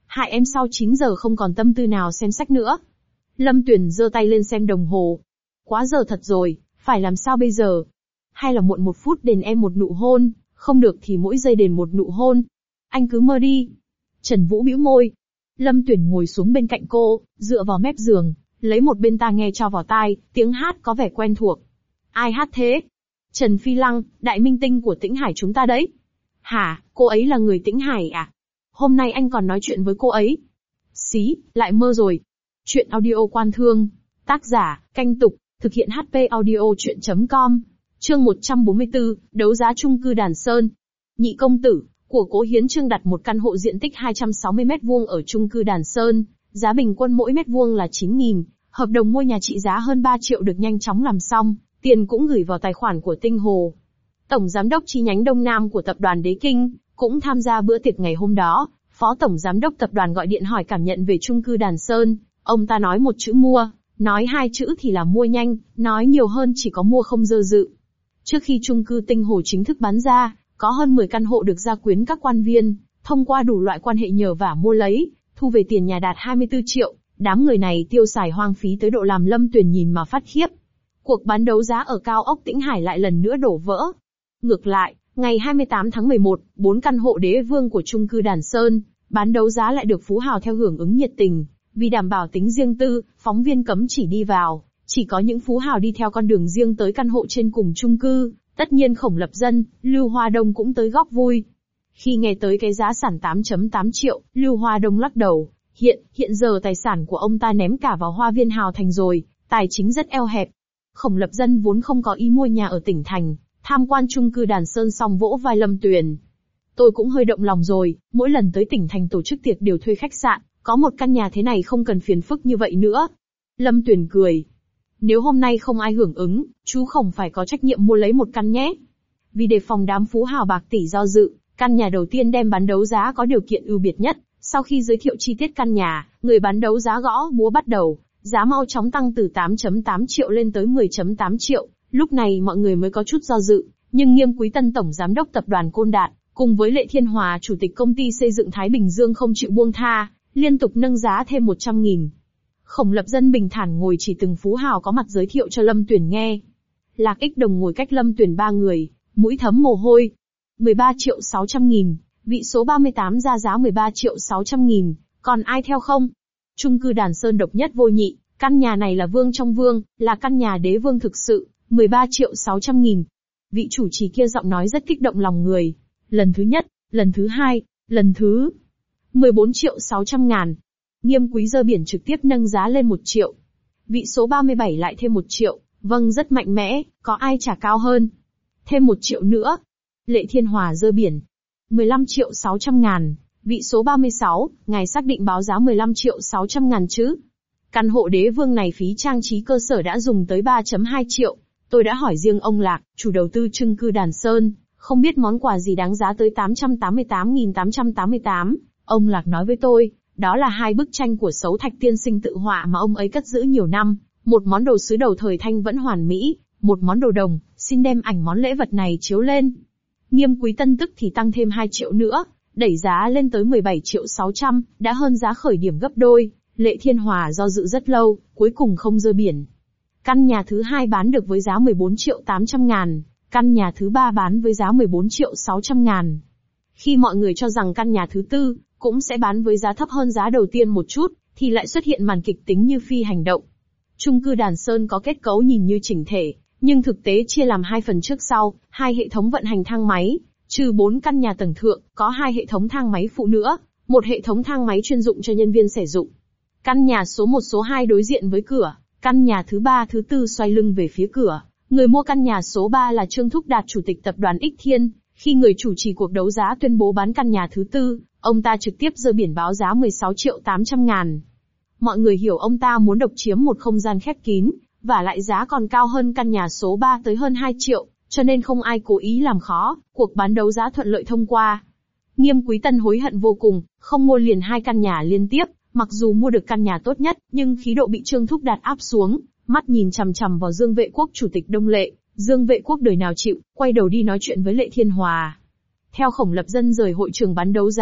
hại em sau chín giờ không còn tâm tư nào xem sách nữa. Lâm Tuyền giơ tay lên xem đồng hồ. Quá giờ thật rồi, phải làm sao bây giờ? Hay là muộn một phút đền em một nụ hôn, không được thì mỗi giây đền một nụ hôn. Anh cứ mơ đi. Trần Vũ bĩu môi. Lâm Tuyền ngồi xuống bên cạnh cô, dựa vào mép giường, lấy một bên tai nghe cho vào tai, tiếng hát có vẻ quen thuộc. Ai hát thế? Trần Phi Lăng, đại minh tinh của Tĩnh Hải chúng ta đấy. Hả, cô ấy là người Tĩnh Hải à? Hôm nay anh còn nói chuyện với cô ấy. Xí, lại mơ rồi. Chuyện audio Quan Thương. Tác giả, Canh Tục, thực hiện hát pê audio chuyện chấm com. Chương một trăm bốn mươi tư, đấu giá chung cư Đàn Sơn. Nhị công tử của Cố Hiến Chương đặt một căn hộ diện tích hai trăm sáu mươi mét vuông ở chung cư Đàn Sơn, giá bình quân mỗi mét vuông là chín nghìn, hợp đồng mua nhà trị giá hơn ba triệu được nhanh chóng làm xong, tiền cũng gửi vào tài khoản của Tinh Hồ. Tổng giám đốc chi nhánh Đông Nam của tập đoàn Đế Kinh cũng tham gia bữa tiệc ngày hôm đó. Phó tổng giám đốc tập đoàn gọi điện hỏi cảm nhận về chung cư Đàn Sơn, ông ta nói một chữ mua, nói hai chữ thì là mua nhanh, nói nhiều hơn chỉ có mua không dơ dự. Trước khi chung cư Tinh Hồ chính thức bán ra, có hơn mười căn hộ được gia quyến các quan viên, thông qua đủ loại quan hệ nhờ vả mua lấy, thu về tiền nhà đạt hai mươi tư triệu, đám người này tiêu xài hoang phí tới độ làm Lâm Tuyền nhìn mà phát khiếp. Cuộc bán đấu giá ở cao ốc Tĩnh Hải lại lần nữa đổ vỡ. Ngược lại, ngày hai mươi tám tháng mười một, bốn căn hộ đế vương của chung cư Đàn Sơn, bán đấu giá lại được phú hào theo hưởng ứng nhiệt tình, vì đảm bảo tính riêng tư, phóng viên cấm chỉ đi vào, chỉ có những phú hào đi theo con đường riêng tới căn hộ trên cùng chung cư. Tất nhiên Khổng Lập Dân, Lưu Hoa Đông cũng tới góp vui. Khi nghe tới cái giá sản tám phẩy tám triệu, Lưu Hoa Đông lắc đầu. Hiện, hiện giờ tài sản của ông ta ném cả vào Hoa Viên Hào Thành rồi, tài chính rất eo hẹp. Khổng Lập Dân vốn không có ý mua nhà ở tỉnh thành, tham quan chung cư Đàn Sơn xong vỗ vai Lâm Tuyền. Tôi cũng hơi động lòng rồi, mỗi lần tới tỉnh thành tổ chức tiệc đều thuê khách sạn, có một căn nhà thế này không cần phiền phức như vậy nữa. Lâm Tuyền cười. Nếu hôm nay không ai hưởng ứng, chú Khổng phải có trách nhiệm mua lấy một căn nhé. Vì đề phòng đám phú hào bạc tỷ do dự, căn nhà đầu tiên đem bán đấu giá có điều kiện ưu biệt nhất. Sau khi giới thiệu chi tiết căn nhà, người bán đấu giá gõ búa bắt đầu, giá mau chóng tăng từ tám phẩy tám triệu lên tới mười phẩy tám triệu. Lúc này mọi người mới có chút do dự, nhưng Nghiêm Quý Tân tổng giám đốc tập đoàn Côn Đạt, cùng với Lệ Thiên Hòa chủ tịch công ty xây dựng Thái Bình Dương không chịu buông tha, liên tục nâng giá thêm một trăm nghìn. Khổng Lập Dân bình thản ngồi chỉ từng phú hào có mặt giới thiệu cho Lâm Tuyền nghe. Lạc Ích Đồng ngồi cách Lâm Tuyền ba người, mũi thấm mồ hôi. mười ba triệu sáu trăm nghìn, vị số ba mươi tám ra giá mười ba triệu sáu trăm nghìn, còn ai theo không? Chung cư Đàn Sơn độc nhất vô nhị, căn nhà này là vương trong vương, là căn nhà đế vương thực sự, mười ba triệu sáu trăm nghìn. Vị chủ trì kia giọng nói rất kích động lòng người. Lần thứ nhất, lần thứ hai, lần thứ mười bốn triệu sáu trăm ngàn. Nghiêm Quý giơ biển trực tiếp nâng giá lên một triệu. Vị số ba mươi bảy lại thêm một triệu, vâng rất mạnh mẽ, có ai trả cao hơn? Thêm một triệu nữa. Lệ Thiên Hòa giơ biển. mười lăm triệu sáu trăm ngàn. Vị số ba mươi sáu, ngài xác định báo giá mười lăm triệu sáu trăm ngàn chứ? Căn hộ đế vương này phí trang trí cơ sở đã dùng tới ba phẩy hai triệu. Tôi đã hỏi riêng ông Lạc, chủ đầu tư chung cư Đàn Sơn, không biết món quà gì đáng giá tới tám trăm tám mươi tám nghìn tám trăm tám mươi tám. Ông Lạc nói với tôi, đó là hai bức tranh của Sấu Thạch tiên sinh tự họa mà ông ấy cất giữ nhiều năm, một món đồ sứ đầu thời Thanh vẫn hoàn mỹ, một món đồ đồng, xin đem ảnh món lễ vật này chiếu lên. Nghiêm Quý Tân tức thì tăng thêm hai triệu nữa, đẩy giá lên tới mười bảy triệu sáu trăm, đã hơn giá khởi điểm gấp đôi. Lệ Thiên Hòa do dự rất lâu, cuối cùng không giơ biển. Căn nhà thứ hai bán được với giá mười bốn triệu tám trăm ngàn, căn nhà thứ ba bán với giá mười bốn triệu sáu trăm ngàn. Khi mọi người cho rằng căn nhà thứ tư cũng sẽ bán với giá thấp hơn giá đầu tiên một chút, thì lại xuất hiện màn kịch tính như phi hành động. Chung cư Đàn Sơn có kết cấu nhìn như chỉnh thể, nhưng thực tế chia làm hai phần trước sau, hai hệ thống vận hành thang máy, trừ bốn căn nhà tầng thượng, có hai hệ thống thang máy phụ nữa, một hệ thống thang máy chuyên dụng cho nhân viên sử dụng. Căn nhà số một số hai đối diện với cửa, căn nhà thứ ba thứ tư xoay lưng về phía cửa. Người mua căn nhà số ba là Trương Thúc Đạt chủ tịch tập đoàn Ích Thiên. Khi người chủ trì cuộc đấu giá tuyên bố bán căn nhà thứ tư, ông ta trực tiếp giơ biển báo giá mười sáu triệu tám trăm ngàn. Mọi người hiểu ông ta muốn độc chiếm một không gian khép kín, và lại giá còn cao hơn căn nhà số ba tới hơn hai triệu, cho nên không ai cố ý làm khó, cuộc bán đấu giá thuận lợi thông qua. Nghiêm Quý Tân hối hận vô cùng, không mua liền hai căn nhà liên tiếp, mặc dù mua được căn nhà tốt nhất, nhưng khí độ bị Trương Thúc Đạt áp xuống, mắt nhìn chằm chằm vào Dương Vệ Quốc chủ tịch Đông Lệ. Dương Vệ Quốc đời nào chịu, quay đầu đi nói chuyện với Lệ Thiên Hòa. Theo Khổng Lập Dân rời hội trường bán đấu giá,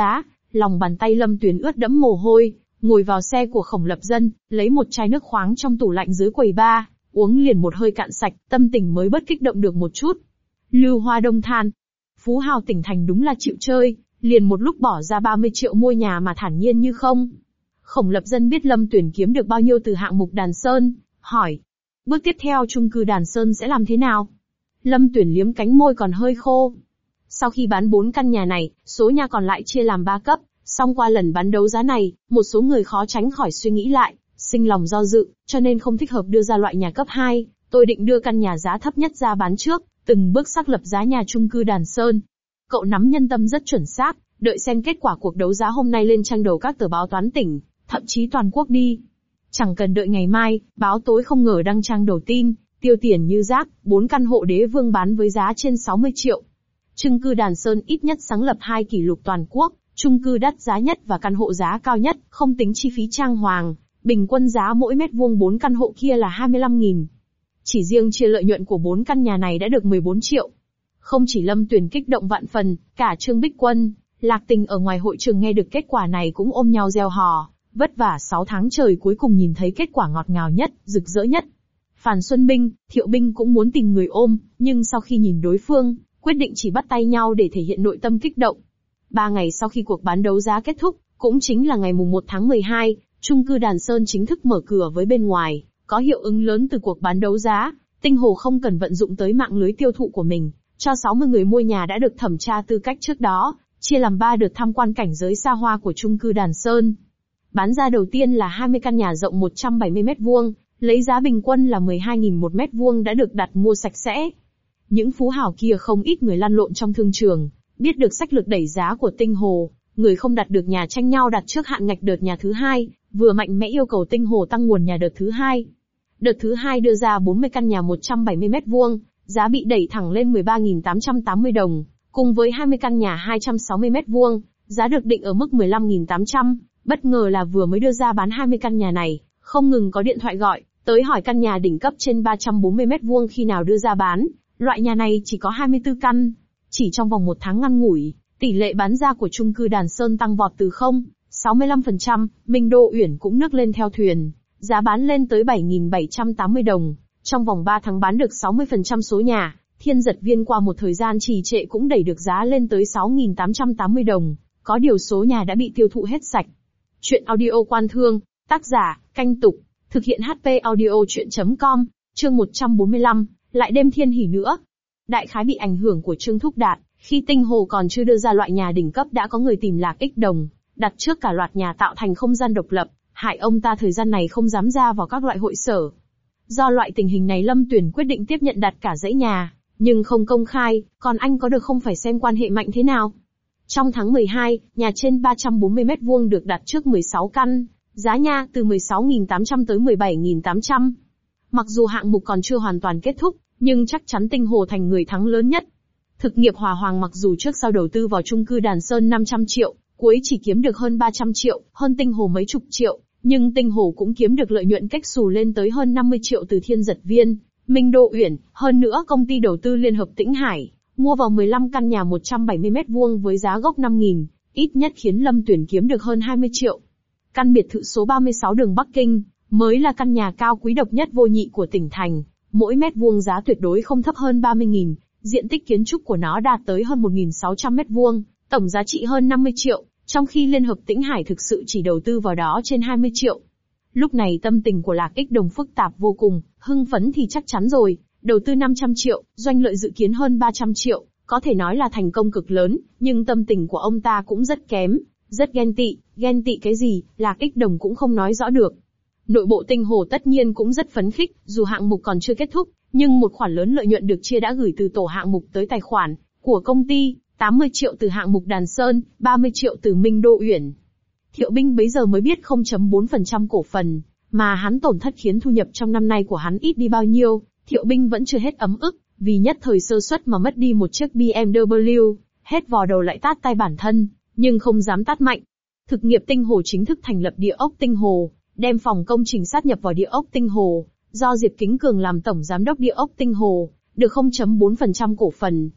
lòng bàn tay Lâm Tuyền ướt đẫm mồ hôi, ngồi vào xe của Khổng Lập Dân, lấy một chai nước khoáng trong tủ lạnh dưới quầy bar, uống liền một hơi cạn sạch, tâm tình mới bớt kích động được một chút. Lưu Hoa Đông than, phú hào tỉnh thành đúng là chịu chơi, liền một lúc bỏ ra ba mươi triệu mua nhà mà thản nhiên như không. Khổng Lập Dân biết Lâm Tuyền kiếm được bao nhiêu từ hạng mục Đàn Sơn, hỏi, bước tiếp theo chung cư Đàn Sơn sẽ làm thế nào? Lâm Tuyền liếm cánh môi còn hơi khô. Sau khi bán bốn căn nhà này, số nhà còn lại chia làm ba cấp, song qua lần bán đấu giá này, một số người khó tránh khỏi suy nghĩ lại, sinh lòng do dự, cho nên không thích hợp đưa ra loại nhà cấp hai, tôi định đưa căn nhà giá thấp nhất ra bán trước, từng bước xác lập giá nhà chung cư Đàn Sơn. Cậu nắm nhân tâm rất chuẩn xác, đợi xem kết quả cuộc đấu giá hôm nay lên trang đầu các tờ báo toán tỉnh, thậm chí toàn quốc đi. Chẳng cần đợi ngày mai, báo tối không ngờ đăng trang đầu tin, tiêu tiền như rác, bốn căn hộ Đế Vương bán với giá trên sáu mươi triệu. Chung cư Đàn Sơn ít nhất sáng lập hai kỷ lục toàn quốc, chung cư đắt giá nhất và căn hộ giá cao nhất, không tính chi phí trang hoàng, bình quân giá mỗi mét vuông bốn căn hộ kia là hai mươi lăm nghìn. Chỉ riêng chia lợi nhuận của bốn căn nhà này đã được mười bốn triệu. Không chỉ Lâm Tuyền kích động vạn phần, cả Trương Bích Quân, Lạc Tình ở ngoài hội trường nghe được kết quả này cũng ôm nhau reo hò, vất vả sáu tháng trời cuối cùng nhìn thấy kết quả ngọt ngào nhất, rực rỡ nhất. Phan Xuân Binh, Thiệu Binh cũng muốn tìm người ôm, nhưng sau khi nhìn đối phương, quyết định chỉ bắt tay nhau để thể hiện nội tâm kích động. Ba ngày sau khi cuộc bán đấu giá kết thúc, cũng chính là ngày mùng một tháng mười hai, chung cư Đàn Sơn chính thức mở cửa với bên ngoài, có hiệu ứng lớn từ cuộc bán đấu giá, Tinh Hồ không cần vận dụng tới mạng lưới tiêu thụ của mình, cho sáu mươi người mua nhà đã được thẩm tra tư cách trước đó, chia làm ba đợt tham quan cảnh giới xa hoa của chung cư Đàn Sơn. Bán ra đầu tiên là hai mươi căn nhà rộng một trăm bảy mươi mét vuông, lấy giá bình quân là mười hai nghìn một mét vuông đã được đặt mua sạch sẽ. Những phú hào kia không ít người lăn lộn trong thương trường, biết được sách lược đẩy giá của Tinh Hồ, người không đặt được nhà tranh nhau đặt trước hạn ngạch đợt nhà thứ hai, vừa mạnh mẽ yêu cầu Tinh Hồ tăng nguồn nhà đợt thứ hai. Đợt thứ hai đưa ra bốn mươi căn nhà một trăm bảy mươi mét vuông, giá bị đẩy thẳng lên mười ba nghìn tám trăm tám mươi đồng, cùng với hai mươi căn nhà hai trăm sáu mươi mét vuông, giá được định ở mức mười lăm nghìn tám trăm, bất ngờ là vừa mới đưa ra bán hai mươi căn nhà này, không ngừng có điện thoại gọi, tới hỏi căn nhà đỉnh cấp trên ba trăm bốn mươi mét vuông khi nào đưa ra bán, loại nhà này chỉ có hai mươi tư căn. Chỉ trong vòng một tháng ngắn ngủi, tỷ lệ bán ra của chung cư Đàn Sơn tăng vọt từ không phẩy sáu mươi lăm phần trăm, Minh Đô Uyển cũng nước lên theo thuyền, giá bán lên tới bảy nghìn bảy trăm tám mươi đồng, trong vòng ba tháng bán được sáu mươi phần trăm số nhà, Thiên Giật Viên qua một thời gian trì trệ cũng đẩy được giá lên tới sáu nghìn tám trăm tám mươi đồng, có điều số nhà đã bị tiêu thụ hết sạch. Chuyện audio Quan Thương, tác giả, Canh Tục, thực hiện hát pê audio chuyện chấm com, chương một trăm bốn mươi lăm, lại đêm thiên hỉ nữa. Đại khái bị ảnh hưởng của Trương Thúc Đạt, khi Tinh Hồ còn chưa đưa ra loại nhà đỉnh cấp đã có người tìm Lạc Ích Đồng, đặt trước cả loạt nhà tạo thành không gian độc lập, hại ông ta thời gian này không dám ra vào các loại hội sở. Do loại tình hình này Lâm Tuyền quyết định tiếp nhận đặt cả dãy nhà, nhưng không công khai, còn anh có được không phải xem quan hệ mạnh thế nào. Trong tháng mười hai, nhà trên ba trăm bốn mươi mét vuông được đặt trước mười sáu căn, giá nhà từ mười sáu nghìn tám trăm tới mười bảy nghìn tám trăm. Mặc dù hạng mục còn chưa hoàn toàn kết thúc, nhưng chắc chắn Tinh Hồ thành người thắng lớn nhất. Thực nghiệp Hòa Hoàng mặc dù trước sau đầu tư vào chung cư Đàn Sơn năm trăm triệu, cuối chỉ kiếm được hơn ba trăm triệu, hơn Tinh Hồ mấy chục triệu, nhưng Tinh Hồ cũng kiếm được lợi nhuận cách xù lên tới hơn năm mươi triệu từ Thiên Giật Viên, Minh Đô Uyển, hơn nữa công ty đầu tư Liên Hợp Tĩnh Hải, mua vào mười lăm căn nhà một trăm bảy mươi mét vuông với giá gốc năm nghìn, ít nhất khiến Lâm Tuyền kiếm được hơn hai mươi triệu. Căn biệt thự số ba mươi sáu đường Bắc Kinh, mới là căn nhà cao quý độc nhất vô nhị của tỉnh thành, mỗi mét vuông giá tuyệt đối không thấp hơn ba mươi nghìn, diện tích kiến trúc của nó đạt tới hơn một nghìn sáu trăm mét vuông, tổng giá trị hơn năm mươi triệu, trong khi Liên Hợp Tĩnh Hải thực sự chỉ đầu tư vào đó trên hai mươi triệu. Lúc này tâm tình của Lạc Ích Đồng phức tạp vô cùng, hưng phấn thì chắc chắn rồi, đầu tư năm trăm triệu, doanh lợi dự kiến hơn ba trăm triệu, có thể nói là thành công cực lớn, nhưng tâm tình của ông ta cũng rất kém, rất ghen tị, ghen tị cái gì, Lạc Ích Đồng cũng không nói rõ được. Nội bộ Tinh Hồ tất nhiên cũng rất phấn khích, dù hạng mục còn chưa kết thúc, nhưng một khoản lớn lợi nhuận được chia đã gửi từ tổ hạng mục tới tài khoản của công ty, tám mươi triệu từ hạng mục Đàn Sơn, ba mươi triệu từ Minh Đô Uyển. Thiệu Binh bấy giờ mới biết không phẩy bốn phần trăm cổ phần, mà hắn tổn thất khiến thu nhập trong năm nay của hắn ít đi bao nhiêu, Thiệu Binh vẫn chưa hết ấm ức, vì nhất thời sơ suất mà mất đi một chiếc bê em vê, hết vò đầu lại tát tay bản thân, nhưng không dám tát mạnh. Thực nghiệp Tinh Hồ chính thức thành lập Địa ốc Tinh Hồ, đem phòng công trình sát nhập vào Địa ốc Tinh Hồ, do Diệp Kính Cường làm tổng giám đốc Địa ốc Tinh Hồ, được không phẩy bốn phần trăm cổ phần.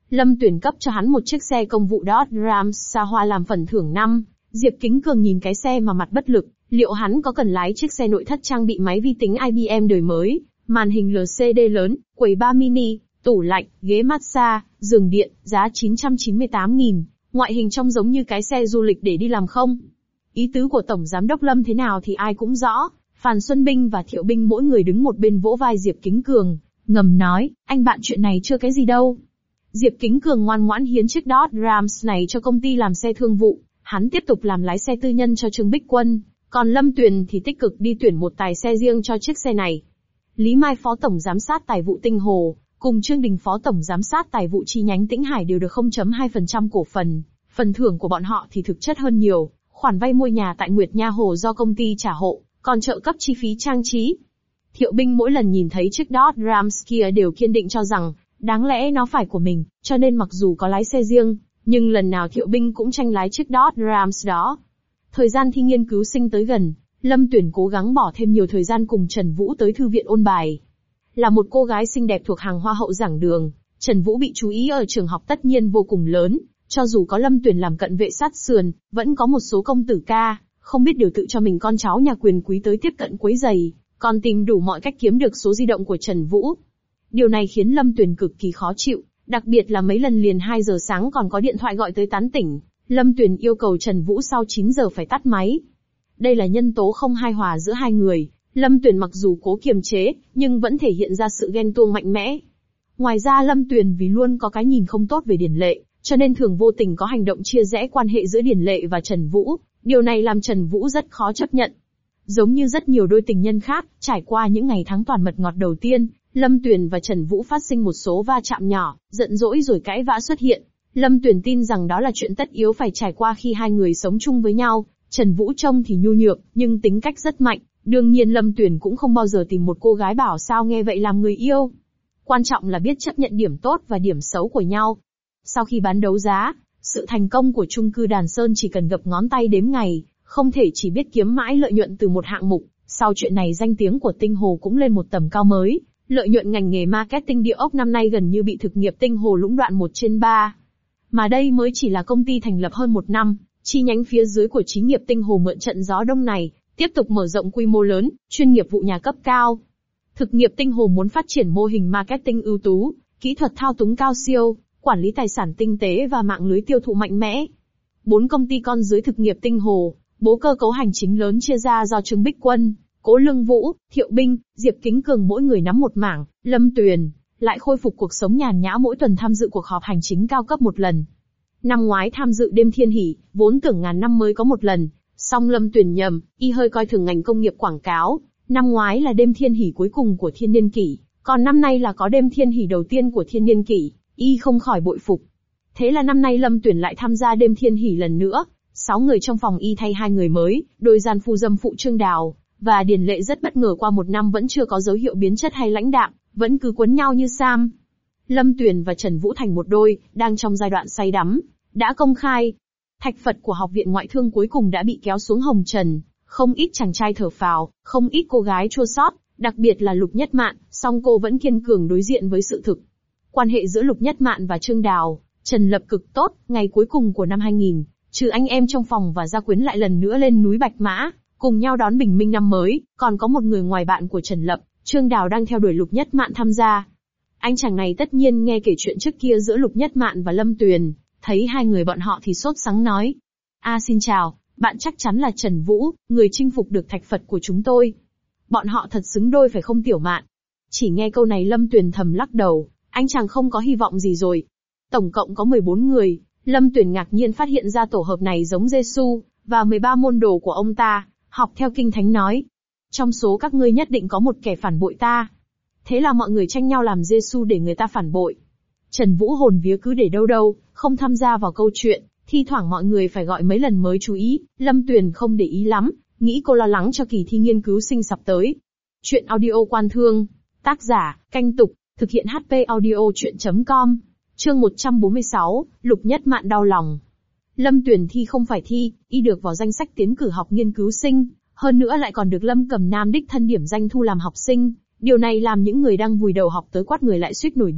Lâm Tuyền cấp cho hắn một chiếc xe công vụ Dodge Ram xa hoa làm phần thưởng năm. Diệp Kính Cường nhìn cái xe mà mặt bất lực, liệu hắn có cần lái chiếc xe nội thất trang bị máy vi tính I B M đời mới, màn hình L C D lớn, quầy bar mini, tủ lạnh, ghế massage, giường điện, giá chín trăm chín mươi tám nghìn, ngoại hình trông giống như cái xe du lịch để đi làm không? Ý tứ của Tổng Giám đốc Lâm thế nào thì ai cũng rõ, Phan Xuân Binh và Thiệu Binh mỗi người đứng một bên vỗ vai Diệp Kính Cường, ngầm nói, anh bạn chuyện này chưa cái gì đâu. Diệp Kính Cường ngoan ngoãn hiến chiếc Dodge Rams này cho công ty làm xe thương vụ, hắn tiếp tục làm lái xe tư nhân cho Trương Bích Quân, còn Lâm Tuyền thì tích cực đi tuyển một tài xe riêng cho chiếc xe này. Lý Mai Phó Tổng Giám sát Tài vụ Tinh Hồ, cùng Trương Đình Phó Tổng Giám sát Tài vụ chi nhánh Tĩnh Hải đều được không phẩy hai phần trăm cổ phần, phần thưởng của bọn họ thì thực chất hơn nhiều, khoản vay mua nhà tại Nguyệt Nha Hồ do công ty trả hộ, còn trợ cấp chi phí trang trí. Thiệu Binh mỗi lần nhìn thấy chiếc Dodge Rams kia đều kiên định cho rằng, đáng lẽ nó phải của mình, cho nên mặc dù có lái xe riêng, nhưng lần nào Thiệu Binh cũng tranh lái chiếc Dodge Rams đó. Thời gian thi nghiên cứu sinh tới gần, Lâm Tuyền cố gắng bỏ thêm nhiều thời gian cùng Trần Vũ tới thư viện ôn bài. Là một cô gái xinh đẹp thuộc hàng hoa hậu giảng đường, Trần Vũ bị chú ý ở trường học tất nhiên vô cùng lớn, cho dù có Lâm Tuyền làm cận vệ sát sườn, vẫn có một số công tử ca, không biết điều tự cho mình con cháu nhà quyền quý tới tiếp cận quấy rầy, còn tìm đủ mọi cách kiếm được số di động của Trần Vũ. Điều này khiến Lâm Tuyền cực kỳ khó chịu, đặc biệt là mấy lần liền hai giờ sáng còn có điện thoại gọi tới tán tỉnh, Lâm Tuyền yêu cầu Trần Vũ sau chín giờ phải tắt máy. Đây là nhân tố không hài hòa giữa hai người, Lâm Tuyền mặc dù cố kiềm chế, nhưng vẫn thể hiện ra sự ghen tuông mạnh mẽ. Ngoài ra Lâm Tuyền vì luôn có cái nhìn không tốt về Điền Lệ, cho nên thường vô tình có hành động chia rẽ quan hệ giữa Điền Lệ và Trần Vũ, điều này làm Trần Vũ rất khó chấp nhận. Giống như rất nhiều đôi tình nhân khác, trải qua những ngày tháng toàn mật ngọt đầu tiên, Lâm Tuyền và Trần Vũ phát sinh một số va chạm nhỏ, giận dỗi rồi cãi vã xuất hiện. Lâm Tuyền tin rằng đó là chuyện tất yếu phải trải qua khi hai người sống chung với nhau. Trần Vũ trông thì nhu nhược, nhưng tính cách rất mạnh. Đương nhiên Lâm Tuyền cũng không bao giờ tìm một cô gái bảo sao nghe vậy làm người yêu. Quan trọng là biết chấp nhận điểm tốt và điểm xấu của nhau. Sau khi bán đấu giá, sự thành công của chung cư Đàn Sơn chỉ cần gập ngón tay đếm ngày, không thể chỉ biết kiếm mãi lợi nhuận từ một hạng mục. Sau chuyện này danh tiếng của Tinh Hồ cũng lên một tầm cao mới. Lợi nhuận ngành nghề marketing địa ốc năm nay gần như bị thực nghiệp Tinh Hồ lũng đoạn một trên ba. Mà đây mới chỉ là công ty thành lập hơn một năm, chi nhánh phía dưới của Chí nghiệp Tinh Hồ mượn trận gió đông này, tiếp tục mở rộng quy mô lớn, chuyên nghiệp vụ nhà cấp cao. Thực nghiệp Tinh Hồ muốn phát triển mô hình marketing ưu tú, kỹ thuật thao túng cao siêu, quản lý tài sản tinh tế và mạng lưới tiêu thụ mạnh mẽ. Bốn công ty con dưới thực nghiệp Tinh Hồ, bố cơ cấu hành chính lớn chia ra do Trương Bích Quân, Cố Lương Vũ, Thiệu Binh, Diệp Kính Cường mỗi người nắm một mảng. Lâm Tuyền lại khôi phục cuộc sống nhàn nhã mỗi tuần tham dự cuộc họp hành chính cao cấp một lần. Năm ngoái tham dự đêm Thiên Hỷ, vốn tưởng ngàn năm mới có một lần, song Lâm Tuyền nhầm, y hơi coi thường ngành công nghiệp quảng cáo. Năm ngoái là đêm Thiên Hỷ cuối cùng của Thiên Niên Kỷ, còn năm nay là có đêm Thiên Hỷ đầu tiên của Thiên Niên Kỷ, y không khỏi bội phục. Thế là năm nay Lâm Tuyền lại tham gia đêm Thiên Hỷ lần nữa. Sáu người trong phòng y thay hai người mới, đôi gian phu dâm phụ Trương Đào và Điền Lệ rất bất ngờ qua một năm vẫn chưa có dấu hiệu biến chất hay lãnh đạm, vẫn cứ quấn nhau như sam. Lâm Tuyền và Trần Vũ thành một đôi, đang trong giai đoạn say đắm, đã công khai. Thạch Phật của Học viện Ngoại thương cuối cùng đã bị kéo xuống hồng trần, không ít chàng trai thở phào, không ít cô gái chua xót, đặc biệt là Lục Nhất Mạn, song cô vẫn kiên cường đối diện với sự thực. Quan hệ giữa Lục Nhất Mạn và Trương Đào, Trần Lập cực tốt, ngày cuối cùng của năm hai nghìn, trừ anh em trong phòng và Gia Quyến lại lần nữa lên núi Bạch Mã, cùng nhau đón bình minh năm mới, còn có một người ngoài bạn của Trần Lập, Trương Đào đang theo đuổi Lục Nhất Mạn tham gia. Anh chàng này tất nhiên nghe kể chuyện trước kia giữa Lục Nhất Mạn và Lâm Tuyền, thấy hai người bọn họ thì sốt sắng nói. A xin chào, bạn chắc chắn là Trần Vũ, người chinh phục được Thạch Phật của chúng tôi. Bọn họ thật xứng đôi phải không Tiểu Mạn? Chỉ nghe câu này Lâm Tuyền thầm lắc đầu, anh chàng không có hy vọng gì rồi. Tổng cộng có mười bốn người, Lâm Tuyền ngạc nhiên phát hiện ra tổ hợp này giống Giê-xu và mười ba môn đồ của ông ta, học theo kinh thánh nói. Trong số các ngươi nhất định có một kẻ phản bội ta. Thế là mọi người tranh nhau làm Giê-xu để người ta phản bội. Trần Vũ hồn vía cứ để đâu đâu, không tham gia vào câu chuyện, thi thoảng mọi người phải gọi mấy lần mới chú ý, Lâm Tuyền không để ý lắm, nghĩ cô lo lắng cho kỳ thi nghiên cứu sinh sắp tới. Chuyện audio Quan Thương, tác giả, Canh Tục, thực hiện hát pê audio chuyện chấm com, chương một trăm bốn mươi sáu, Lục Nhất Mạn đau lòng. Lâm Tuyền thi không phải thi, y được vào danh sách tiến cử học nghiên cứu sinh, hơn nữa lại còn được Lâm Cầm Nam đích thân điểm danh thu làm học sinh, điều này làm những người đang vùi đầu học tới quát người lại suýt nổi điên.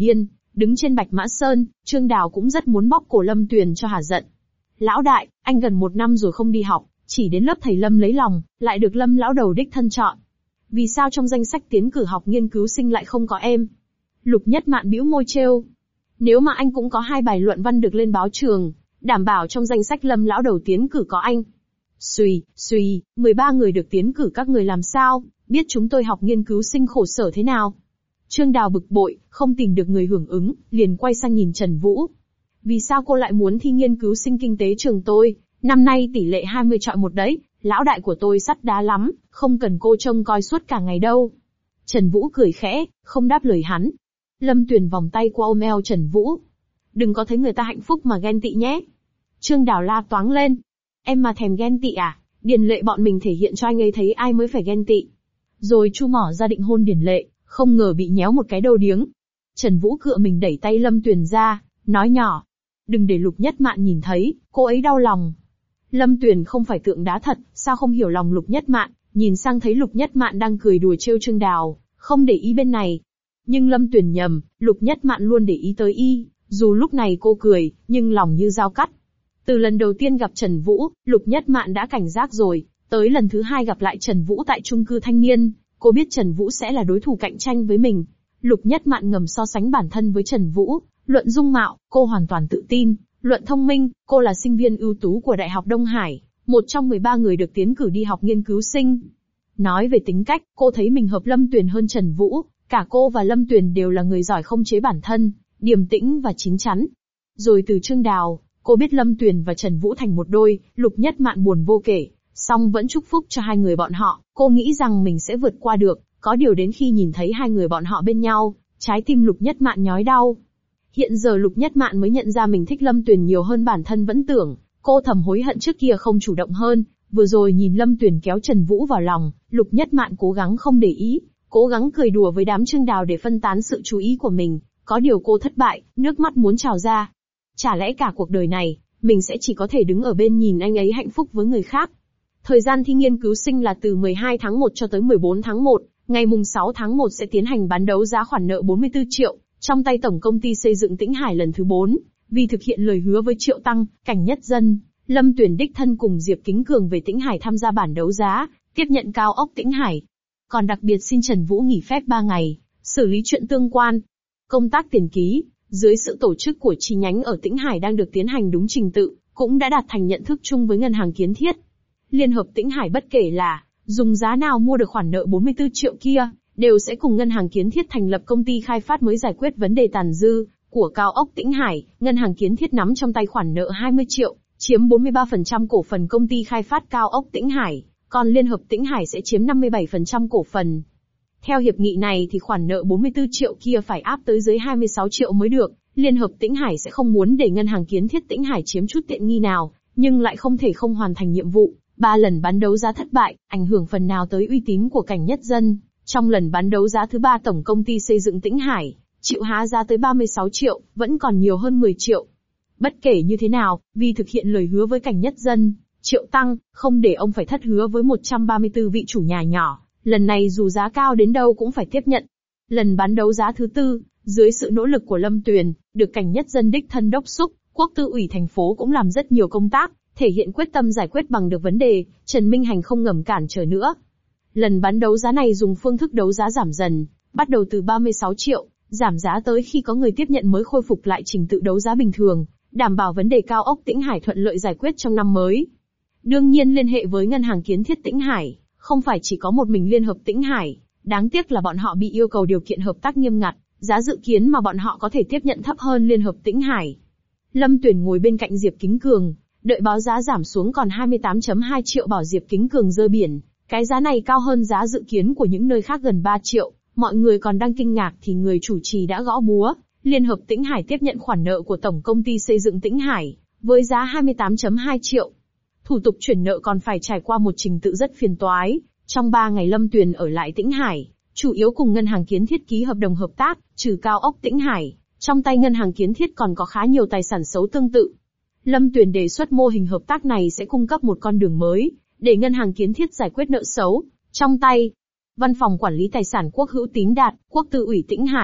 Đứng trên Bạch Mã Sơn, Trương Đào cũng rất muốn bóp cổ Lâm Tuyền cho hả giận. Lão đại, anh gần một năm rồi không đi học, chỉ đến lớp thầy Lâm lấy lòng, lại được Lâm lão đầu đích thân chọn. Vì sao trong danh sách tiến cử học nghiên cứu sinh lại không có em? Lục Nhất Mạn bĩu môi trêu. Nếu mà anh cũng có hai bài luận văn được lên báo trường, đảm bảo trong danh sách Lâm lão đầu tiến cử có anh. Xùy, xùy, mười ba người được tiến cử các người làm sao, biết chúng tôi học nghiên cứu sinh khổ sở thế nào. Trương Đào bực bội, không tìm được người hưởng ứng, liền quay sang nhìn Trần Vũ. Vì sao cô lại muốn thi nghiên cứu sinh kinh tế trường tôi, năm nay tỷ lệ hai mươi chọi một đấy, lão đại của tôi sắt đá lắm, không cần cô trông coi suốt cả ngày đâu. Trần Vũ cười khẽ, không đáp lời hắn. Lâm Tuyền vòng tay qua ôm eo Trần Vũ. Đừng có thấy người ta hạnh phúc mà ghen tị nhé. Trương Đào la toáng lên. Em mà thèm ghen tị à? Điền Lệ bọn mình thể hiện cho anh ấy thấy ai mới phải ghen tị. Rồi chu mỏ ra định hôn Điền Lệ, không ngờ bị nhéo một cái đầu điếng. Trần Vũ cựa mình đẩy tay Lâm Tuyền ra, nói nhỏ. Đừng để Lục Nhất Mạn nhìn thấy, cô ấy đau lòng. Lâm Tuyền không phải tượng đá thật, sao không hiểu lòng Lục Nhất Mạn, nhìn sang thấy Lục Nhất Mạn đang cười đùa trêu Trương Đào, không để ý bên này. Nhưng Lâm Tuyền nhầm, Lục Nhất Mạn luôn để ý tới y, dù lúc này cô cười, nhưng lòng như dao cắt. Từ lần đầu tiên gặp Trần Vũ, Lục Nhất Mạn đã cảnh giác rồi, tới lần thứ hai gặp lại Trần Vũ tại chung cư thanh niên, cô biết Trần Vũ sẽ là đối thủ cạnh tranh với mình. Lục Nhất Mạn ngầm so sánh bản thân với Trần Vũ, luận dung mạo, cô hoàn toàn tự tin, luận thông minh, cô là sinh viên ưu tú của Đại học Đông Hải, một trong mười ba người được tiến cử đi học nghiên cứu sinh. Nói về tính cách, cô thấy mình hợp Lâm Tuyền hơn Trần Vũ, cả cô và Lâm Tuyền đều là người giỏi không chế bản thân, điềm tĩnh và chín chắn. Rồi từ Trương Đào, cô biết Lâm Tuyền và Trần Vũ thành một đôi, Lục Nhất Mạn buồn vô kể, song vẫn chúc phúc cho hai người bọn họ, cô nghĩ rằng mình sẽ vượt qua được, có điều đến khi nhìn thấy hai người bọn họ bên nhau, trái tim Lục Nhất Mạn nhói đau. Hiện giờ Lục Nhất Mạn mới nhận ra mình thích Lâm Tuyền nhiều hơn bản thân vẫn tưởng, cô thầm hối hận trước kia không chủ động hơn, vừa rồi nhìn Lâm Tuyền kéo Trần Vũ vào lòng, Lục Nhất Mạn cố gắng không để ý, cố gắng cười đùa với đám Trương Đào để phân tán sự chú ý của mình, có điều cô thất bại, nước mắt muốn trào ra. Chả lẽ cả cuộc đời này, mình sẽ chỉ có thể đứng ở bên nhìn anh ấy hạnh phúc với người khác. Thời gian thi nghiên cứu sinh là từ mười hai tháng một cho tới mười bốn tháng một, ngày mùng sáu tháng một sẽ tiến hành bán đấu giá khoản nợ bốn mươi tư triệu, trong tay Tổng Công ty Xây dựng Tĩnh Hải lần thứ bốn, vì thực hiện lời hứa với Triệu Tăng, Cảnh Nhất Dân, Lâm Tuyền đích thân cùng Diệp Kính Cường về Tĩnh Hải tham gia bản đấu giá, tiếp nhận cao ốc Tĩnh Hải. Còn đặc biệt xin Trần Vũ nghỉ phép ba ngày, xử lý chuyện tương quan. Công tác tiền ký, dưới sự tổ chức của chi nhánh ở Tĩnh Hải đang được tiến hành đúng trình tự, cũng đã đạt thành nhận thức chung với ngân hàng Kiến Thiết. Liên hợp Tĩnh Hải bất kể là dùng giá nào mua được khoản nợ bốn mươi tư triệu kia, đều sẽ cùng ngân hàng Kiến Thiết thành lập công ty khai phát mới giải quyết vấn đề tàn dư của cao ốc Tĩnh Hải. Ngân hàng Kiến Thiết nắm trong tay khoản nợ hai mươi triệu, chiếm bốn mươi ba phần trăm cổ phần công ty khai phát cao ốc Tĩnh Hải, còn Liên hợp Tĩnh Hải sẽ chiếm năm mươi bảy phần trăm cổ phần. Theo hiệp nghị này thì khoản nợ bốn mươi tư triệu kia phải áp tới dưới hai mươi sáu triệu mới được. Liên hợp Tĩnh Hải sẽ không muốn để ngân hàng Kiến Thiết Tĩnh Hải chiếm chút tiện nghi nào, nhưng lại không thể không hoàn thành nhiệm vụ. Ba lần bán đấu giá thất bại, ảnh hưởng phần nào tới uy tín của Cảnh Nhất Dân. Trong lần bán đấu giá thứ ba Tổng Công ty Xây dựng Tĩnh Hải chịu há giá tới ba mươi sáu triệu, vẫn còn nhiều hơn mười triệu. Bất kể như thế nào, vì thực hiện lời hứa với Cảnh Nhất Dân, Triệu Tăng, không để ông phải thất hứa với một trăm ba mươi tư vị chủ nhà nhỏ, lần này dù giá cao đến đâu cũng phải tiếp nhận. Lần bán đấu giá thứ tư, dưới sự nỗ lực của Lâm Tuyền, được Cảnh Nhất Dân đích thân đốc thúc, Quốc tư ủy thành phố cũng làm rất nhiều công tác, thể hiện quyết tâm giải quyết bằng được vấn đề, Trần Minh Hành không ngầm cản trở nữa. Lần bán đấu giá này dùng phương thức đấu giá giảm dần, bắt đầu từ ba mươi sáu triệu, giảm giá tới khi có người tiếp nhận mới khôi phục lại trình tự đấu giá bình thường, đảm bảo vấn đề cao ốc Tĩnh Hải thuận lợi giải quyết trong năm mới. Đương nhiên liên hệ với ngân hàng Kiến Thiết Tĩnh Hải, không phải chỉ có một mình Liên hợp Tĩnh Hải, đáng tiếc là bọn họ bị yêu cầu điều kiện hợp tác nghiêm ngặt, giá dự kiến mà bọn họ có thể tiếp nhận thấp hơn Liên hợp Tĩnh Hải. Lâm Tuyền ngồi bên cạnh Diệp Kính Cường, đợi báo giá giảm xuống còn hai mươi tám phẩy hai triệu bảo Diệp Kính Cường rơi biển. Cái giá này cao hơn giá dự kiến của những nơi khác gần ba triệu, mọi người còn đang kinh ngạc thì người chủ trì đã gõ búa. Liên hợp Tĩnh Hải tiếp nhận khoản nợ của Tổng Công ty Xây dựng Tĩnh Hải, với giá hai mươi tám phẩy hai triệu. Thủ tục chuyển nợ còn phải trải qua một trình tự rất phiền toái. Trong ba ngày Lâm Tuyền ở lại Tĩnh Hải, chủ yếu cùng ngân hàng Kiến Thiết ký hợp đồng hợp tác, trừ cao ốc Tĩnh Hải. Trong tay ngân hàng Kiến Thiết còn có khá nhiều tài sản xấu tương tự. Lâm Tuyền đề xuất mô hình hợp tác này sẽ cung cấp một con đường mới, để ngân hàng Kiến Thiết giải quyết nợ xấu. Trong tay, Văn phòng Quản lý Tài sản Quốc hữu Tín Đạt, Quốc tư ủy Tĩnh Hải,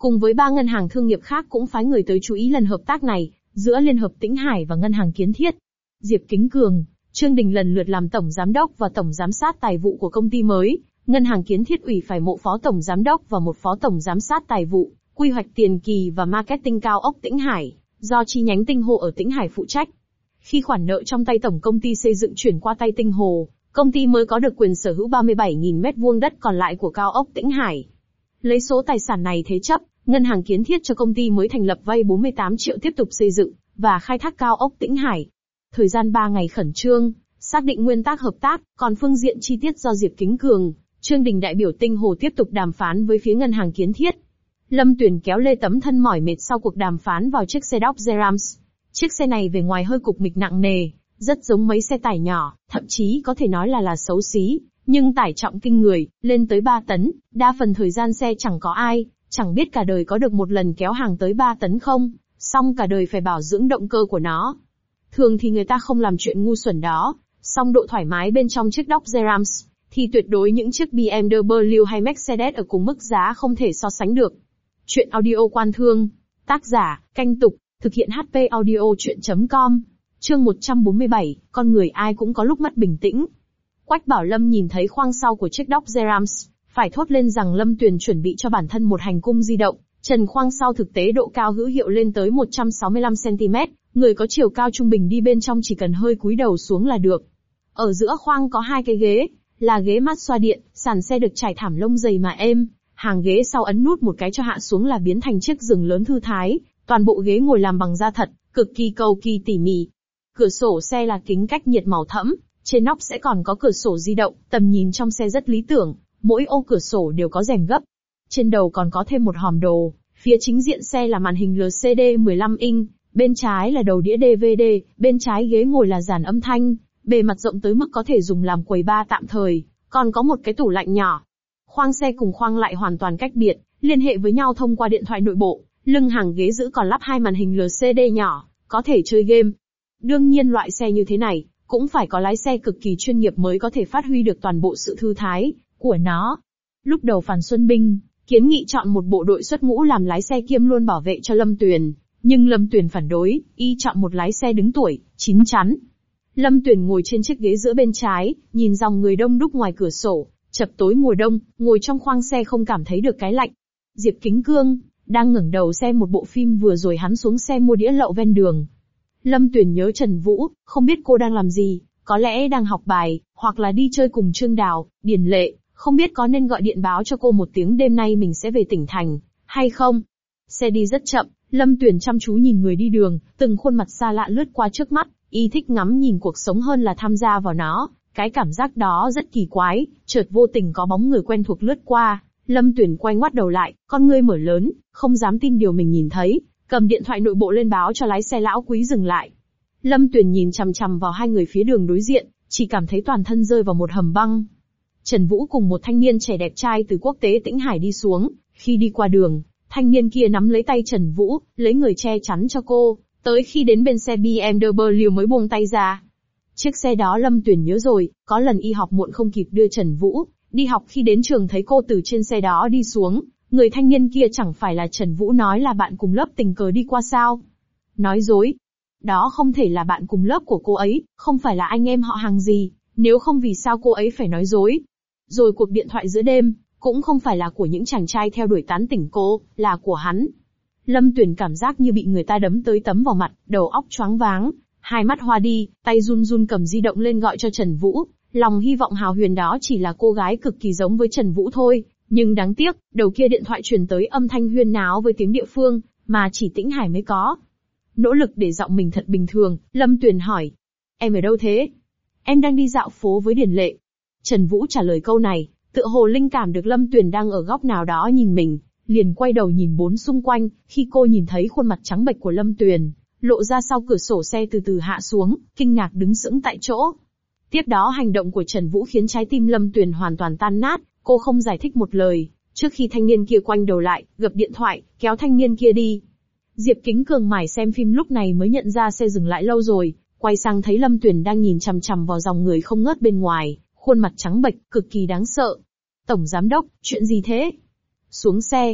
cùng với ba ngân hàng thương nghiệp khác cũng phái người tới chú ý lần hợp tác này, giữa Liên hợp Tĩnh Hải và Ngân hàng Kiến Thiết. Diệp Kính Cường, Trương Đình lần lượt làm tổng giám đốc và tổng giám sát tài vụ của công ty mới. Ngân hàng Kiến Thiết ủy phải mộ phó tổng giám đốc và một phó tổng giám sát tài vụ, quy hoạch tiền kỳ và marketing cao ốc Tĩnh Hải, do chi nhánh Tinh Hồ ở Tĩnh Hải phụ trách. Khi khoản nợ trong tay tổng công ty xây dựng chuyển qua tay Tinh Hồ, công ty mới có được quyền sở hữu ba mươi bảy nghìn mét vuông đất còn lại của cao ốc Tĩnh Hải. Lấy số tài sản này thế chấp, Ngân hàng Kiến Thiết cho công ty mới thành lập vay bốn mươi tám triệu tiếp tục xây dựng và khai thác cao ốc Tĩnh Hải. Thời gian ba ngày khẩn trương, xác định nguyên tắc hợp tác, còn phương diện chi tiết do Diệp Kính Cường, Trương Đình đại biểu Tinh Hồ tiếp tục đàm phán với phía Ngân hàng Kiến Thiết. Lâm Tuyền kéo lê tấm thân mỏi mệt sau cuộc đàm phán vào chiếc xe Dodge Ram. Chiếc xe này về ngoài hơi cục mịch nặng nề, rất giống mấy xe tải nhỏ, thậm chí có thể nói là là xấu xí, nhưng tải trọng kinh người, lên tới ba tấn, đa phần thời gian xe chẳng có ai, chẳng biết cả đời có được một lần kéo hàng tới ba tấn không, xong cả đời phải bảo dưỡng động cơ của nó. Thường thì người ta không làm chuyện ngu xuẩn đó, song độ thoải mái bên trong chiếc Dodge Ram thì tuyệt đối những chiếc bê em vê hay Mercedes ở cùng mức giá không thể so sánh được. Chuyện audio quan thương, tác giả, Canh Tục, thực hiện hát pê audio chuyện chấm com, chương một trăm bốn mươi bảy, con người ai cũng có lúc mất bình tĩnh. Quách Bảo Lâm nhìn thấy khoang sau của chiếc Dodge Ram, phải thốt lên rằng Lâm Tuyền chuẩn bị cho bản thân một hành cung di động. Trần khoang sau thực tế độ cao hữu hiệu lên tới một trăm sáu mươi lăm xăng ti mét, người có chiều cao trung bình đi bên trong chỉ cần hơi cúi đầu xuống là được. Ở giữa khoang có hai cái ghế, là ghế mát xoa điện, sàn xe được trải thảm lông dày mà êm, hàng ghế sau ấn nút một cái cho hạ xuống là biến thành chiếc giường lớn thư thái, toàn bộ ghế ngồi làm bằng da thật, cực kỳ cầu kỳ tỉ mỉ. Cửa sổ xe là kính cách nhiệt màu thẫm, trên nóc sẽ còn có cửa sổ di động, tầm nhìn trong xe rất lý tưởng, mỗi ô cửa sổ đều có rèm gấp. Trên đầu còn có thêm một hòm đồ, phía chính diện xe là màn hình lờ xê đê mười lăm inch, bên trái là đầu đĩa đê vê đê, bên trái ghế ngồi là dàn âm thanh, bề mặt rộng tới mức có thể dùng làm quầy bar tạm thời, còn có một cái tủ lạnh nhỏ. Khoang xe cùng khoang lại hoàn toàn cách biệt, liên hệ với nhau thông qua điện thoại nội bộ, lưng hàng ghế giữ còn lắp hai màn hình lờ xê đê nhỏ, có thể chơi game. Đương nhiên loại xe như thế này, cũng phải có lái xe cực kỳ chuyên nghiệp mới có thể phát huy được toàn bộ sự thư thái của nó. Lúc đầu Phan Xuân Binh kiến nghị chọn một bộ đội xuất ngũ làm lái xe kiêm luôn bảo vệ cho Lâm Tuyền, nhưng Lâm Tuyền phản đối, y chọn một lái xe đứng tuổi, chín chắn. Lâm Tuyền ngồi trên chiếc ghế giữa bên trái, nhìn dòng người đông đúc ngoài cửa sổ, chập tối mùa đông, ngồi trong khoang xe không cảm thấy được cái lạnh. Diệp Kính Cương đang ngẩng đầu xem một bộ phim vừa rồi hắn xuống xe mua đĩa lậu ven đường. Lâm Tuyền nhớ Trần Vũ, không biết cô đang làm gì, có lẽ đang học bài, hoặc là đi chơi cùng Trương Đào, Điền Lệ, không biết có nên gọi điện báo cho cô một tiếng đêm nay mình sẽ về tỉnh thành, hay không. Xe đi rất chậm, Lâm Tuyền chăm chú nhìn người đi đường, từng khuôn mặt xa lạ lướt qua trước mắt, y thích ngắm nhìn cuộc sống hơn là tham gia vào nó, cái cảm giác đó rất kỳ quái, chợt vô tình có bóng người quen thuộc lướt qua, Lâm Tuyền quay ngoắt đầu lại, con ngươi mở lớn, không dám tin điều mình nhìn thấy, cầm điện thoại nội bộ lên báo cho lái xe lão Quý dừng lại. Lâm Tuyền nhìn chằm chằm vào hai người phía đường đối diện, chỉ cảm thấy toàn thân rơi vào một hầm băng. Trần Vũ cùng một thanh niên trẻ đẹp trai từ quốc tế Tĩnh Hải đi xuống, khi đi qua đường, thanh niên kia nắm lấy tay Trần Vũ, lấy người che chắn cho cô, tới khi đến bên xe bê em vê mới buông tay ra. Chiếc xe đó Lâm Tuyền nhớ rồi, có lần y học muộn không kịp đưa Trần Vũ đi học, khi đến trường thấy cô từ trên xe đó đi xuống, người thanh niên kia chẳng phải là Trần Vũ nói là bạn cùng lớp tình cờ đi qua sao? Nói dối. Đó không thể là bạn cùng lớp của cô ấy, không phải là anh em họ hàng gì, nếu không vì sao cô ấy phải nói dối. Rồi cuộc điện thoại giữa đêm, cũng không phải là của những chàng trai theo đuổi tán tỉnh cô, là của hắn. Lâm Tuyền cảm giác như bị người ta đấm tới tấm vào mặt, đầu óc choáng váng, hai mắt hoa đi, tay run run cầm di động lên gọi cho Trần Vũ, lòng hy vọng hào huyền đó chỉ là cô gái cực kỳ giống với Trần Vũ thôi, nhưng đáng tiếc, đầu kia điện thoại truyền tới âm thanh huyên náo với tiếng địa phương, mà chỉ Tĩnh Hải mới có. Nỗ lực để giọng mình thật bình thường, Lâm Tuyền hỏi, em ở đâu thế? Em đang đi dạo phố với Điền Lệ. Trần Vũ trả lời câu này, tựa hồ linh cảm được Lâm Tuyền đang ở góc nào đó nhìn mình, liền quay đầu nhìn bốn xung quanh, khi cô nhìn thấy khuôn mặt trắng bệch của Lâm Tuyền, lộ ra sau cửa sổ xe từ từ hạ xuống, kinh ngạc đứng sững tại chỗ. Tiếp đó hành động của Trần Vũ khiến trái tim Lâm Tuyền hoàn toàn tan nát, cô không giải thích một lời, trước khi thanh niên kia quay đầu lại, gập điện thoại, kéo thanh niên kia đi. Diệp Kính Cường mải xem phim lúc này mới nhận ra xe dừng lại lâu rồi, quay sang thấy Lâm Tuyền đang nhìn chằm chằm vào dòng người không ngớt bên ngoài, khuôn mặt trắng bệch, cực kỳ đáng sợ. Tổng giám đốc, chuyện gì thế? Xuống xe.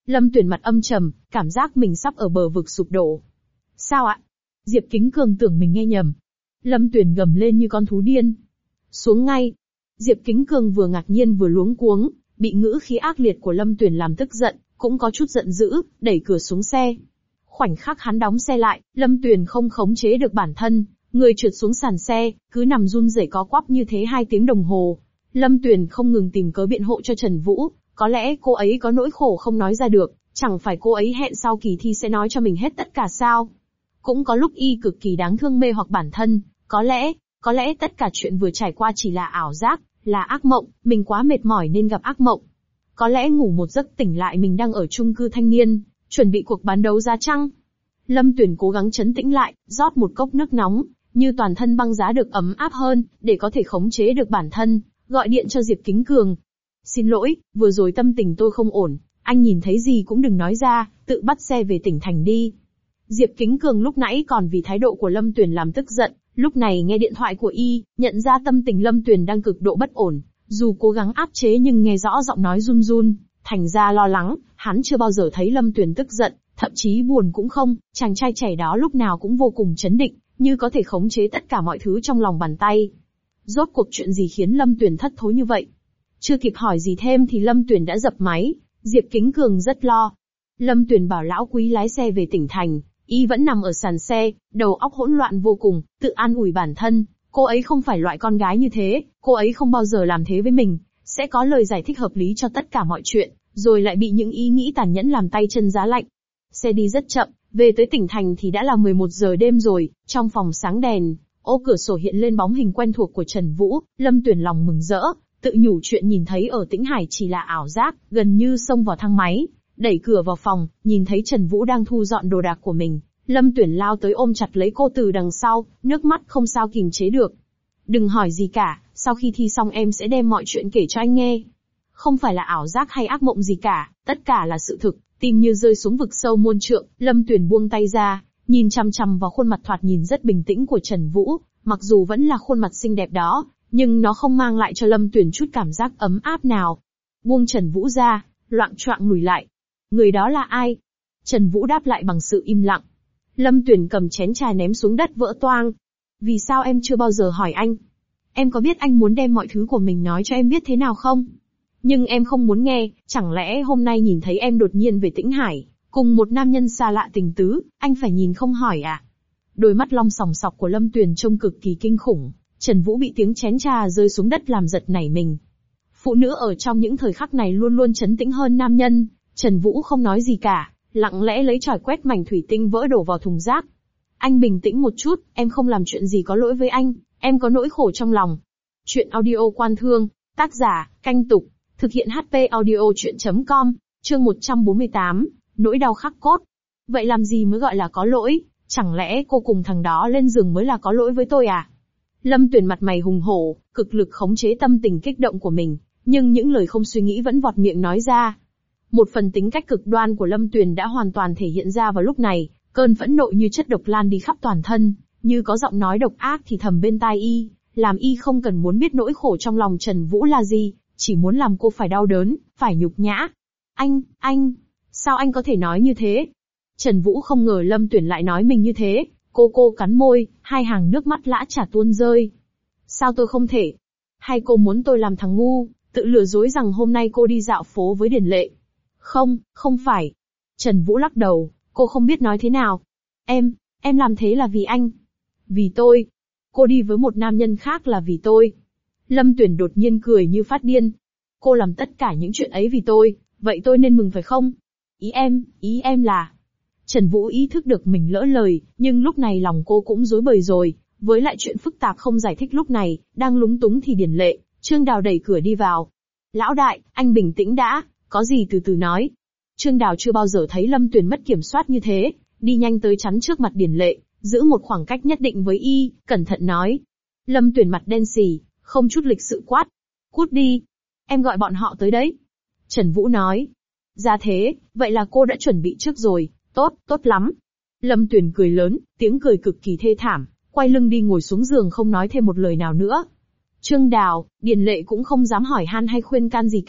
Lâm Tuyền mặt âm trầm, cảm giác mình sắp ở bờ vực sụp đổ. Sao ạ? Diệp Kính Cường tưởng mình nghe nhầm. Lâm Tuyền gầm lên như con thú điên. Xuống ngay. Diệp Kính Cường vừa ngạc nhiên vừa luống cuống, bị ngữ khí ác liệt của Lâm Tuyền làm tức giận, cũng có chút giận dữ, đẩy cửa xuống xe. Khoảnh khắc hắn đóng xe lại, Lâm Tuyền không khống chế được bản thân, người trượt xuống sàn xe, cứ nằm run rẩy có quắp như thế hai tiếng đồng hồ. Lâm Tuyền không ngừng tìm cớ biện hộ cho Trần Vũ, có lẽ cô ấy có nỗi khổ không nói ra được, chẳng phải cô ấy hẹn sau kỳ thi sẽ nói cho mình hết tất cả sao? Cũng có lúc y cực kỳ đáng thương mê hoặc bản thân, có lẽ, có lẽ tất cả chuyện vừa trải qua chỉ là ảo giác, là ác mộng, mình quá mệt mỏi nên gặp ác mộng. Có lẽ ngủ một giấc tỉnh lại mình đang ở chung cư thanh niên, chuẩn bị cuộc bán đấu giá chăng? Lâm Tuyền cố gắng trấn tĩnh lại, rót một cốc nước nóng, như toàn thân băng giá được ấm áp hơn, để có thể khống chế được bản thân, gọi điện cho Diệp Kính Cường. Xin lỗi, vừa rồi tâm tình tôi không ổn, anh nhìn thấy gì cũng đừng nói ra, tự bắt xe về tỉnh thành đi. Diệp Kính Cường lúc nãy còn vì thái độ của Lâm Tuyền làm tức giận, lúc này nghe điện thoại của y, nhận ra tâm tình Lâm Tuyền đang cực độ bất ổn, dù cố gắng áp chế nhưng nghe rõ giọng nói run run, thành ra lo lắng, hắn chưa bao giờ thấy Lâm Tuyền tức giận, thậm chí buồn cũng không, chàng trai trẻ đó lúc nào cũng vô cùng chấn định, như có thể khống chế tất cả mọi thứ trong lòng bàn tay. Rốt cuộc chuyện gì khiến Lâm Tuyền thất thố như vậy? Chưa kịp hỏi gì thêm thì Lâm Tuyền đã dập máy, Diệp Kính Cường rất lo. Lâm Tuyền bảo lão quý lái xe về tỉnh thành, y vẫn nằm ở sàn xe, đầu óc hỗn loạn vô cùng, tự an ủi bản thân, cô ấy không phải loại con gái như thế, cô ấy không bao giờ làm thế với mình, sẽ có lời giải thích hợp lý cho tất cả mọi chuyện, rồi lại bị những ý nghĩ tàn nhẫn làm tay chân giá lạnh. Xe đi rất chậm, về tới tỉnh thành thì đã là mười một giờ đêm rồi, trong phòng sáng đèn, ô cửa sổ hiện lên bóng hình quen thuộc của Trần Vũ, Lâm Tuyền lòng mừng rỡ, tự nhủ chuyện nhìn thấy ở Tĩnh Hải chỉ là ảo giác, gần như xông vào thang máy, đẩy cửa vào phòng, nhìn thấy Trần Vũ đang thu dọn đồ đạc của mình, Lâm Tuyền lao tới ôm chặt lấy cô từ đằng sau, nước mắt không sao kìm chế được. Đừng hỏi gì cả, sau khi thi xong em sẽ đem mọi chuyện kể cho anh nghe. Không phải là ảo giác hay ác mộng gì cả, tất cả là sự thực. Tim như rơi xuống vực sâu muôn trượng, Lâm Tuyền buông tay ra, nhìn chằm chằm vào khuôn mặt thoạt nhìn rất bình tĩnh của Trần Vũ, mặc dù vẫn là khuôn mặt xinh đẹp đó, nhưng nó không mang lại cho Lâm Tuyền chút cảm giác ấm áp nào. Buông Trần Vũ ra, loạng choạng lùi lại. Người đó là ai? Trần Vũ đáp lại bằng sự im lặng. Lâm Tuyền cầm chén trà ném xuống đất vỡ toang. Vì sao em chưa bao giờ hỏi anh? Em có biết anh muốn đem mọi thứ của mình nói cho em biết thế nào không? Nhưng em không muốn nghe, chẳng lẽ hôm nay nhìn thấy em đột nhiên về Tĩnh Hải, cùng một nam nhân xa lạ tình tứ, anh phải nhìn không hỏi à? Đôi mắt long sòng sọc của Lâm Tuyền trông cực kỳ kinh khủng, Trần Vũ bị tiếng chén trà rơi xuống đất làm giật nảy mình. Phụ nữ ở trong những thời khắc này luôn luôn trấn tĩnh hơn nam nhân, Trần Vũ không nói gì cả, lặng lẽ lấy chổi quét mảnh thủy tinh vỡ đổ vào thùng rác. Anh bình tĩnh một chút, em không làm chuyện gì có lỗi với anh, em có nỗi khổ trong lòng. Chuyện audio Quan Thương, tác giả, Canh Tục. Thực hiện hát pê audio chuyện chấm com, chương một trăm bốn mươi tám, nỗi đau khắc cốt. Vậy làm gì mới gọi là có lỗi, chẳng lẽ cô cùng thằng đó lên giường mới là có lỗi với tôi à? Lâm Tuyền mặt mày hùng hổ, cực lực khống chế tâm tình kích động của mình, nhưng những lời không suy nghĩ vẫn vọt miệng nói ra. Một phần tính cách cực đoan của Lâm Tuyền đã hoàn toàn thể hiện ra vào lúc này, cơn phẫn nộ như chất độc lan đi khắp toàn thân, như có giọng nói độc ác thì thầm bên tai y, làm y không cần muốn biết nỗi khổ trong lòng Trần Vũ là gì. Chỉ muốn làm cô phải đau đớn, phải nhục nhã. Anh, anh, sao anh có thể nói như thế? Trần Vũ không ngờ Lâm Tuyền lại nói mình như thế, cô cô cắn môi, hai hàng nước mắt lã chả tuôn rơi. Sao tôi không thể? Hay cô muốn tôi làm thằng ngu, tự lừa dối rằng hôm nay cô đi dạo phố với Điền Lệ? Không, không phải. Trần Vũ lắc đầu, cô không biết nói thế nào. Em, em làm thế là vì anh. Vì tôi. Cô đi với một nam nhân khác là vì tôi. Lâm Tuyền đột nhiên cười như phát điên. Cô làm tất cả những chuyện ấy vì tôi, vậy tôi nên mừng phải không? Ý em, ý em là... Trần Vũ ý thức được mình lỡ lời, nhưng lúc này lòng cô cũng rối bời rồi, với lại chuyện phức tạp không giải thích lúc này, đang lúng túng thì Điền Lệ, Trương Đào đẩy cửa đi vào. Lão đại, anh bình tĩnh đã, có gì từ từ nói. Trương Đào chưa bao giờ thấy Lâm Tuyền mất kiểm soát như thế, đi nhanh tới chắn trước mặt Điền Lệ, giữ một khoảng cách nhất định với y, cẩn thận nói. Lâm Tuyền mặt đen xì, không chút lịch sự quát. Cút đi. Em gọi bọn họ tới đấy. Trần Vũ nói. Ra thế, vậy là cô đã chuẩn bị trước rồi, tốt, tốt lắm. Lâm Tuyền cười lớn, tiếng cười cực kỳ thê thảm, quay lưng đi ngồi xuống giường không nói thêm một lời nào nữa. Trương Đào, Điền Lệ cũng không dám hỏi han hay khuyên can gì cả,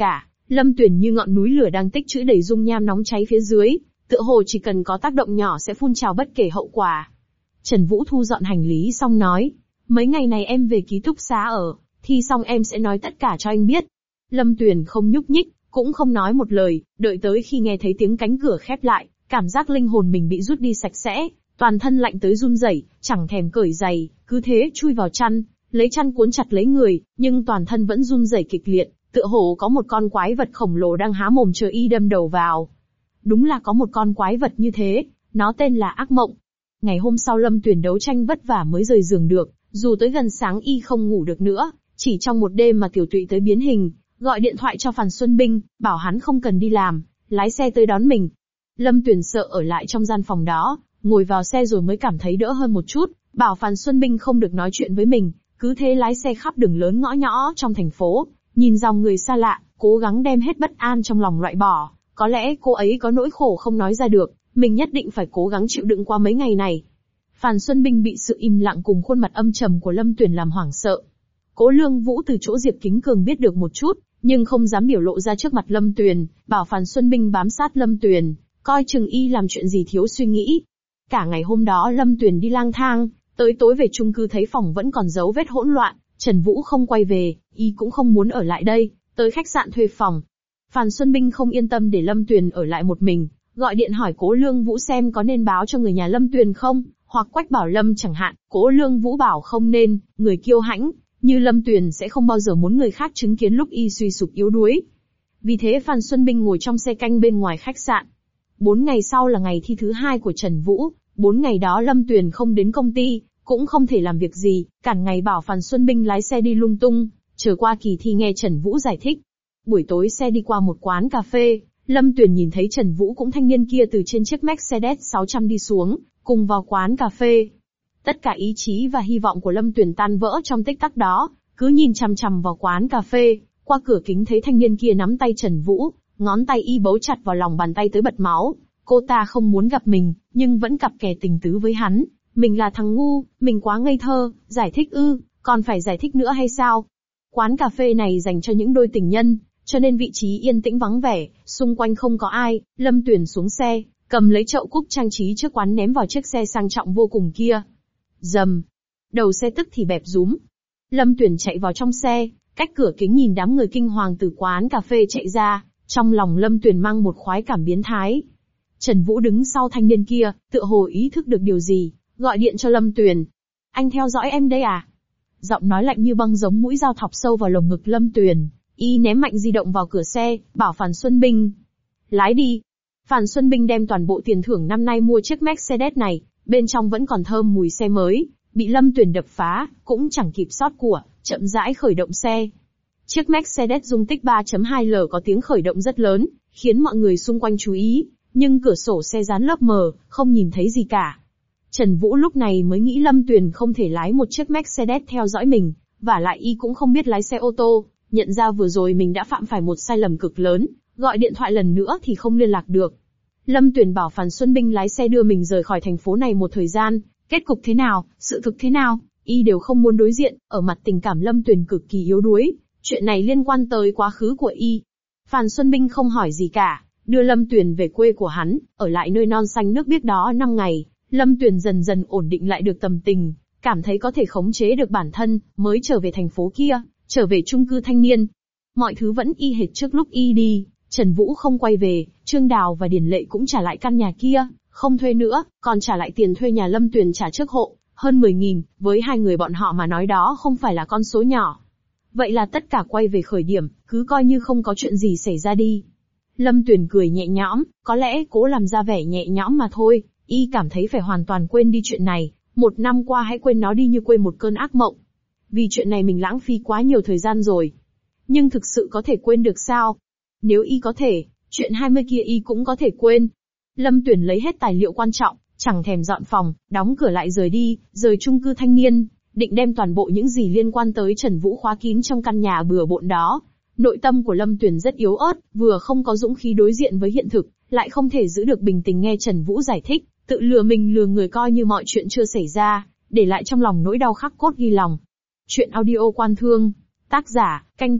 Lâm Tuyền như ngọn núi lửa đang tích trữ đầy dung nham nóng cháy phía dưới, tựa hồ chỉ cần có tác động nhỏ sẽ phun trào bất kể hậu quả. Trần Vũ thu dọn hành lý xong nói, mấy ngày này em về ký túc xá ở, thi xong em sẽ nói tất cả cho anh biết. Lâm Tuyền không nhúc nhích, cũng không nói một lời, đợi tới khi nghe thấy tiếng cánh cửa khép lại, cảm giác linh hồn mình bị rút đi sạch sẽ, toàn thân lạnh tới run rẩy, chẳng thèm cởi giày, cứ thế chui vào chăn, lấy chăn cuốn chặt lấy người, nhưng toàn thân vẫn run rẩy kịch liệt, tựa hồ có một con quái vật khổng lồ đang há mồm chờ y đâm đầu vào. Đúng là có một con quái vật như thế, nó tên là ác mộng. Ngày hôm sau Lâm Tuyền đấu tranh vất vả mới rời giường được, dù tới gần sáng y không ngủ được nữa, chỉ trong một đêm mà tiểu tụy tới biến hình, gọi điện thoại cho Phan Xuân Binh, bảo hắn không cần đi làm, lái xe tới đón mình. Lâm Tuyền sợ ở lại trong gian phòng đó, ngồi vào xe rồi mới cảm thấy đỡ hơn một chút, bảo Phan Xuân Binh không được nói chuyện với mình, cứ thế lái xe khắp đường lớn ngõ nhỏ trong thành phố, nhìn dòng người xa lạ, cố gắng đem hết bất an trong lòng loại bỏ. Có lẽ cô ấy có nỗi khổ không nói ra được, mình nhất định phải cố gắng chịu đựng qua mấy ngày này. Phan Xuân Binh bị sự im lặng cùng khuôn mặt âm trầm của Lâm Tuyền làm hoảng sợ. Cố Lương Vũ từ chỗ Diệp Kính Cường biết được một chút, nhưng không dám biểu lộ ra trước mặt Lâm Tuyền, bảo Phan Xuân Binh bám sát Lâm Tuyền, coi chừng y làm chuyện gì thiếu suy nghĩ. Cả ngày hôm đó Lâm Tuyền đi lang thang, tới tối về chung cư thấy phòng vẫn còn dấu vết hỗn loạn, Trần Vũ không quay về, y cũng không muốn ở lại đây, tới khách sạn thuê phòng. Phan Xuân Binh không yên tâm để Lâm Tuyền ở lại một mình, gọi điện hỏi Cố Lương Vũ xem có nên báo cho người nhà Lâm Tuyền không, hoặc Quách Bảo Lâm chẳng hạn. Cố Lương Vũ bảo không nên, người kiêu hãnh như Lâm Tuyền sẽ không bao giờ muốn người khác chứng kiến lúc y suy sụp yếu đuối. Vì thế Phan Xuân Binh ngồi trong xe canh bên ngoài khách sạn. Bốn ngày sau là ngày thi thứ hai của Trần Vũ, bốn ngày đó Lâm Tuyền không đến công ty, cũng không thể làm việc gì, cản ngày bảo Phan Xuân Binh lái xe đi lung tung, chờ qua kỳ thi nghe Trần Vũ giải thích. Buổi tối xe đi qua một quán cà phê, Lâm Tuyền nhìn thấy Trần Vũ cũng thanh niên kia từ trên chiếc Mercedes sáu trăm đi xuống, cùng vào quán cà phê. Tất cả ý chí và hy vọng của Lâm Tuyền tan vỡ trong tích tắc đó, cứ nhìn chằm chằm vào quán cà phê, qua cửa kính thấy thanh niên kia nắm tay Trần Vũ, ngón tay y bấu chặt vào lòng bàn tay tới bật máu. Cô ta không muốn gặp mình, nhưng vẫn cặp kè tình tứ với hắn. Mình là thằng ngu, mình quá ngây thơ, giải thích ư, còn phải giải thích nữa hay sao? Quán cà phê này dành cho những đôi tình nhân, cho nên vị trí yên tĩnh vắng vẻ, xung quanh không có ai. Lâm Tuyền xuống xe, cầm lấy chậu cúc trang trí trước quán ném vào chiếc xe sang trọng vô cùng kia. Dầm, đầu xe tức thì bẹp rúm. Lâm Tuyền chạy vào trong xe, cách cửa kính nhìn đám người kinh hoàng từ quán cà phê chạy ra, trong lòng Lâm Tuyền mang một khoái cảm biến thái. Trần Vũ đứng sau thanh niên kia, tựa hồ ý thức được điều gì, gọi điện cho Lâm Tuyền. Anh theo dõi em đây à? Giọng nói lạnh như băng giống mũi dao thọc sâu vào lồng ngực Lâm Tuyền. Y ném mạnh di động vào cửa xe, bảo Phan Xuân Binh lái đi. Phan Xuân Binh đem toàn bộ tiền thưởng năm nay mua chiếc Mercedes này, bên trong vẫn còn thơm mùi xe mới, bị Lâm Tuyền đập phá, cũng chẳng kịp sót của, chậm rãi khởi động xe. Chiếc Mercedes dung tích ba chấm hai lít có tiếng khởi động rất lớn, khiến mọi người xung quanh chú ý, nhưng cửa sổ xe dán lớp mờ, không nhìn thấy gì cả. Trần Vũ lúc này mới nghĩ Lâm Tuyền không thể lái một chiếc Mercedes theo dõi mình, và lại y cũng không biết lái xe ô tô, nhận ra vừa rồi mình đã phạm phải một sai lầm cực lớn, gọi điện thoại lần nữa thì không liên lạc được. Lâm Tuyền bảo Phan Xuân Binh lái xe đưa mình rời khỏi thành phố này một thời gian, kết cục thế nào, sự thực thế nào, y đều không muốn đối diện. Ở mặt tình cảm Lâm Tuyền cực kỳ yếu đuối, chuyện này liên quan tới quá khứ của y. Phan Xuân Binh không hỏi gì cả, đưa Lâm Tuyền về quê của hắn, ở lại nơi non xanh nước biếc đó năm ngày. Lâm Tuyền dần dần ổn định lại được tâm tình, cảm thấy có thể khống chế được bản thân, mới trở về thành phố kia, trở về chung cư thanh niên. Mọi thứ vẫn y hệt trước lúc y đi, Trần Vũ không quay về, Trương Đào và Điền Lệ cũng trả lại căn nhà kia, không thuê nữa, còn trả lại tiền thuê nhà Lâm Tuyền trả trước hộ, hơn mười nghìn, với hai người bọn họ mà nói đó không phải là con số nhỏ. Vậy là tất cả quay về khởi điểm, cứ coi như không có chuyện gì xảy ra đi. Lâm Tuyền cười nhẹ nhõm, có lẽ cố làm ra vẻ nhẹ nhõm mà thôi, y cảm thấy phải hoàn toàn quên đi chuyện này, một năm qua hãy quên nó đi như quên một cơn ác mộng. Vì chuyện này mình lãng phí quá nhiều thời gian rồi. Nhưng thực sự có thể quên được sao? Nếu y có thể, chuyện hai mươi kia y cũng có thể quên. Lâm Tuyền lấy hết tài liệu quan trọng, chẳng thèm dọn phòng, đóng cửa lại rời đi, rời chung cư thanh niên, định đem toàn bộ những gì liên quan tới Trần Vũ khóa kín trong căn nhà bừa bộn đó. Nội tâm của Lâm Tuyền rất yếu ớt, vừa không có dũng khí đối diện với hiện thực, lại không thể giữ được bình tĩnh nghe Trần Vũ giải thích, tự lừa mình lừa người coi như mọi chuyện chưa xảy ra, để lại trong lòng nỗi đau khắc cốt ghi lòng. Chuyện audio Quan Thương, tác giả, Canh Tục,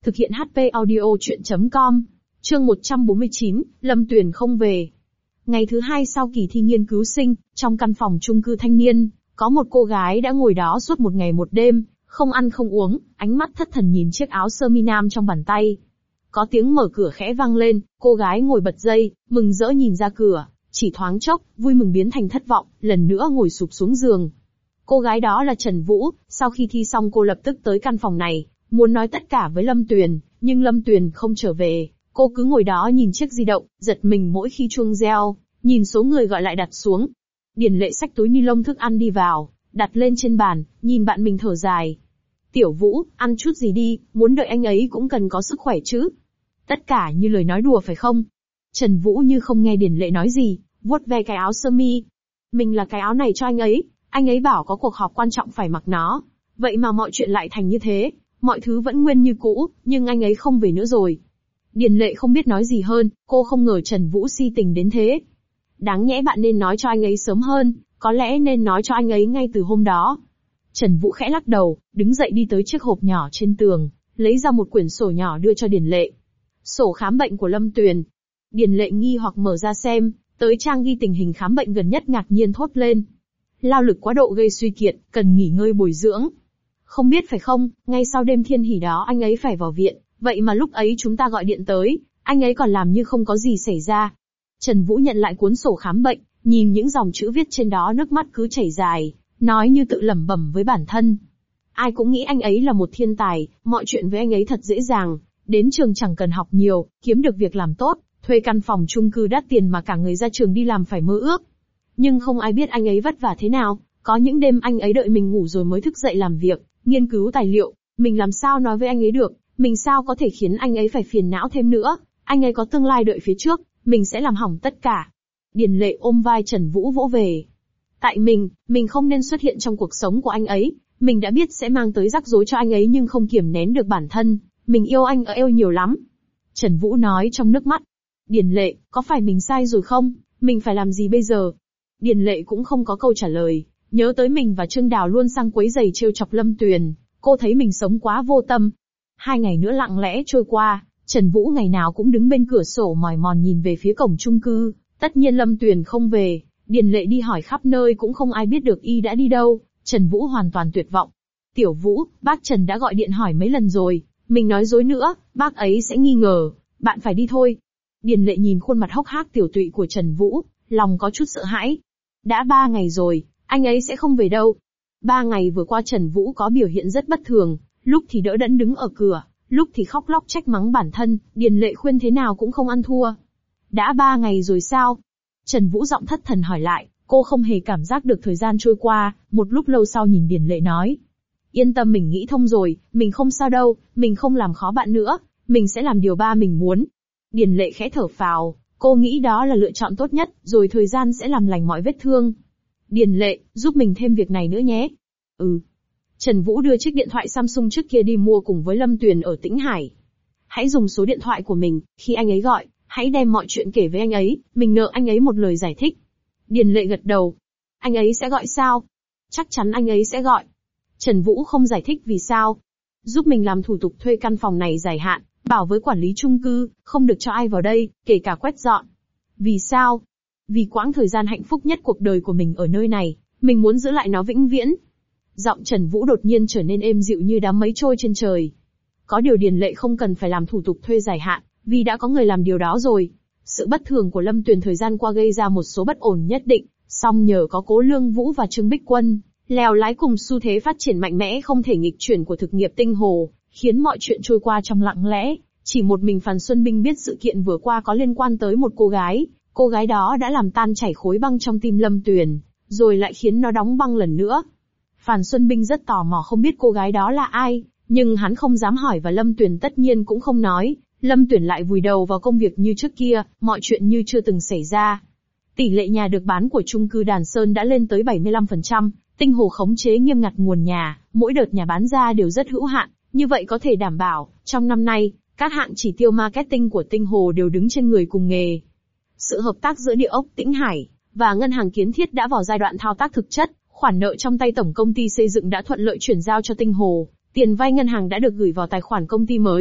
Thực hiện hát pê audio chuyện chấm com. Chương một trăm bốn mươi chín, Lâm Tuyền không về. Ngày thứ hai sau kỳ thi nghiên cứu sinh, trong căn phòng chung cư thanh niên, có một cô gái đã ngồi đó suốt một ngày một đêm, không ăn không uống, ánh mắt thất thần nhìn chiếc áo sơ mi nam trong bàn tay. Có tiếng mở cửa khẽ vang lên, cô gái ngồi bật dậy, mừng rỡ nhìn ra cửa, chỉ thoáng chốc, vui mừng biến thành thất vọng, lần nữa ngồi sụp xuống giường. Cô gái đó là Trần Vũ, sau khi thi xong cô lập tức tới căn phòng này, muốn nói tất cả với Lâm Tuyền, nhưng Lâm Tuyền không trở về, cô cứ ngồi đó nhìn chiếc di động, giật mình mỗi khi chuông reo, nhìn số người gọi lại đặt xuống. Điền Lệ xách túi ni lông thức ăn đi vào, đặt lên trên bàn, nhìn bạn mình thở dài. Tiểu Vũ, ăn chút gì đi, muốn đợi anh ấy cũng cần có sức khỏe chứ. Tất cả như lời nói đùa phải không? Trần Vũ như không nghe Điền Lệ nói gì, vuốt ve cái áo sơ mi. Mình là cái áo này cho anh ấy, anh ấy bảo có cuộc họp quan trọng phải mặc nó. Vậy mà mọi chuyện lại thành như thế, mọi thứ vẫn nguyên như cũ, nhưng anh ấy không về nữa rồi. Điền Lệ không biết nói gì hơn, cô không ngờ Trần Vũ si tình đến thế. Đáng nhẽ bạn nên nói cho anh ấy sớm hơn, có lẽ nên nói cho anh ấy ngay từ hôm đó. Trần Vũ khẽ lắc đầu, đứng dậy đi tới chiếc hộp nhỏ trên tường, lấy ra một quyển sổ nhỏ đưa cho Điền Lệ. Sổ khám bệnh của Lâm Tuyền. Điền Lệ nghi hoặc mở ra xem, tới trang ghi tình hình khám bệnh gần nhất ngạc nhiên thốt lên. Lao lực quá độ gây suy kiệt, cần nghỉ ngơi bồi dưỡng. Không biết phải không, ngay sau đêm thiên hỉ đó anh ấy phải vào viện, vậy mà lúc ấy chúng ta gọi điện tới, anh ấy còn làm như không có gì xảy ra. Trần Vũ nhận lại cuốn sổ khám bệnh, nhìn những dòng chữ viết trên đó nước mắt cứ chảy dài, nói như tự lẩm bẩm với bản thân. Ai cũng nghĩ anh ấy là một thiên tài, mọi chuyện với anh ấy thật dễ dàng, đến trường chẳng cần học nhiều, kiếm được việc làm tốt, thuê căn phòng chung cư đắt tiền mà cả người ra trường đi làm phải mơ ước. Nhưng không ai biết anh ấy vất vả thế nào, có những đêm anh ấy đợi mình ngủ rồi mới thức dậy làm việc, nghiên cứu tài liệu, mình làm sao nói với anh ấy được, mình sao có thể khiến anh ấy phải phiền não thêm nữa, anh ấy có tương lai đợi phía trước, mình sẽ làm hỏng tất cả. Điền Lệ ôm vai Trần Vũ vỗ về. Tại mình, mình không nên xuất hiện trong cuộc sống của anh ấy, mình đã biết sẽ mang tới rắc rối cho anh ấy nhưng không kiềm nén được bản thân, mình yêu anh ở yêu nhiều lắm. Trần Vũ nói trong nước mắt. Điền Lệ, có phải mình sai rồi không? Mình phải làm gì bây giờ? Điền Lệ cũng không có câu trả lời, nhớ tới mình và Trương Đào luôn sang quấy giày trêu chọc Lâm Tuyền, cô thấy mình sống quá vô tâm. Hai ngày nữa lặng lẽ trôi qua, Trần Vũ ngày nào cũng đứng bên cửa sổ mỏi mòn nhìn về phía cổng chung cư, tất nhiên Lâm Tuyền không về, Điền Lệ đi hỏi khắp nơi cũng không ai biết được y đã đi đâu, Trần Vũ hoàn toàn tuyệt vọng. Tiểu Vũ, bác Trần đã gọi điện hỏi mấy lần rồi, mình nói dối nữa, bác ấy sẽ nghi ngờ, bạn phải đi thôi. Điền Lệ nhìn khuôn mặt hốc hác tiểu tụy của Trần Vũ, lòng có chút sợ hãi. Đã ba ngày rồi, anh ấy sẽ không về đâu. Ba ngày vừa qua Trần Vũ có biểu hiện rất bất thường, lúc thì đỡ đẫn đứng ở cửa, lúc thì khóc lóc trách mắng bản thân, Điền Lệ khuyên thế nào cũng không ăn thua. Đã ba ngày rồi sao? Trần Vũ giọng thất thần hỏi lại, cô không hề cảm giác được thời gian trôi qua, một lúc lâu sau nhìn Điền Lệ nói. Yên tâm, mình nghĩ thông rồi, mình không sao đâu, mình không làm khó bạn nữa, mình sẽ làm điều ba mình muốn. Điền Lệ khẽ thở phào, cô nghĩ đó là lựa chọn tốt nhất, rồi thời gian sẽ làm lành mọi vết thương. Điền Lệ, giúp mình thêm việc này nữa nhé. Ừ. Trần Vũ đưa chiếc điện thoại Samsung trước kia đi mua cùng với Lâm Tuyền ở Tĩnh Hải. Hãy dùng số điện thoại của mình, khi anh ấy gọi, hãy đem mọi chuyện kể với anh ấy, mình nợ anh ấy một lời giải thích. Điền Lệ gật đầu. Anh ấy sẽ gọi sao? Chắc chắn anh ấy sẽ gọi. Trần Vũ không giải thích vì sao. Giúp mình làm thủ tục thuê căn phòng này dài hạn, bảo với quản lý chung cư, không được cho ai vào đây, kể cả quét dọn. Vì sao? Vì quãng thời gian hạnh phúc nhất cuộc đời của mình ở nơi này, mình muốn giữ lại nó vĩnh viễn. Giọng Trần Vũ đột nhiên trở nên êm dịu như đám mây trôi trên trời. Có điều Điền Lệ không cần phải làm thủ tục thuê dài hạn, vì đã có người làm điều đó rồi. Sự bất thường của Lâm Tuyền thời gian qua gây ra một số bất ổn nhất định, song nhờ có Cố Lương Vũ và Trương Bích Quân, lèo lái cùng xu thế phát triển mạnh mẽ không thể nghịch chuyển của thực nghiệp tinh hồ, khiến mọi chuyện trôi qua trong lặng lẽ. Chỉ một mình Phan Xuân Binh biết sự kiện vừa qua có liên quan tới một cô gái, cô gái đó đã làm tan chảy khối băng trong tim Lâm Tuyền, rồi lại khiến nó đóng băng lần nữa. Phan Xuân Binh rất tò mò không biết cô gái đó là ai, nhưng hắn không dám hỏi và Lâm Tuyền tất nhiên cũng không nói. Lâm Tuyền lại vùi đầu vào công việc như trước kia, mọi chuyện như chưa từng xảy ra. Tỷ lệ nhà được bán của chung cư Đàn Sơn đã lên tới bảy mươi lăm phần trăm, Tinh Hồ khống chế nghiêm ngặt nguồn nhà, mỗi đợt nhà bán ra đều rất hữu hạn, như vậy có thể đảm bảo, trong năm nay, các hạng chỉ tiêu marketing của Tinh Hồ đều đứng trên người cùng nghề. Sự hợp tác giữa địa ốc Tĩnh Hải và ngân hàng Kiến Thiết đã vào giai đoạn thao tác thực chất, khoản nợ trong tay tổng công ty xây dựng đã thuận lợi chuyển giao cho Tinh Hồ, tiền vay ngân hàng đã được gửi vào tài khoản công ty mới,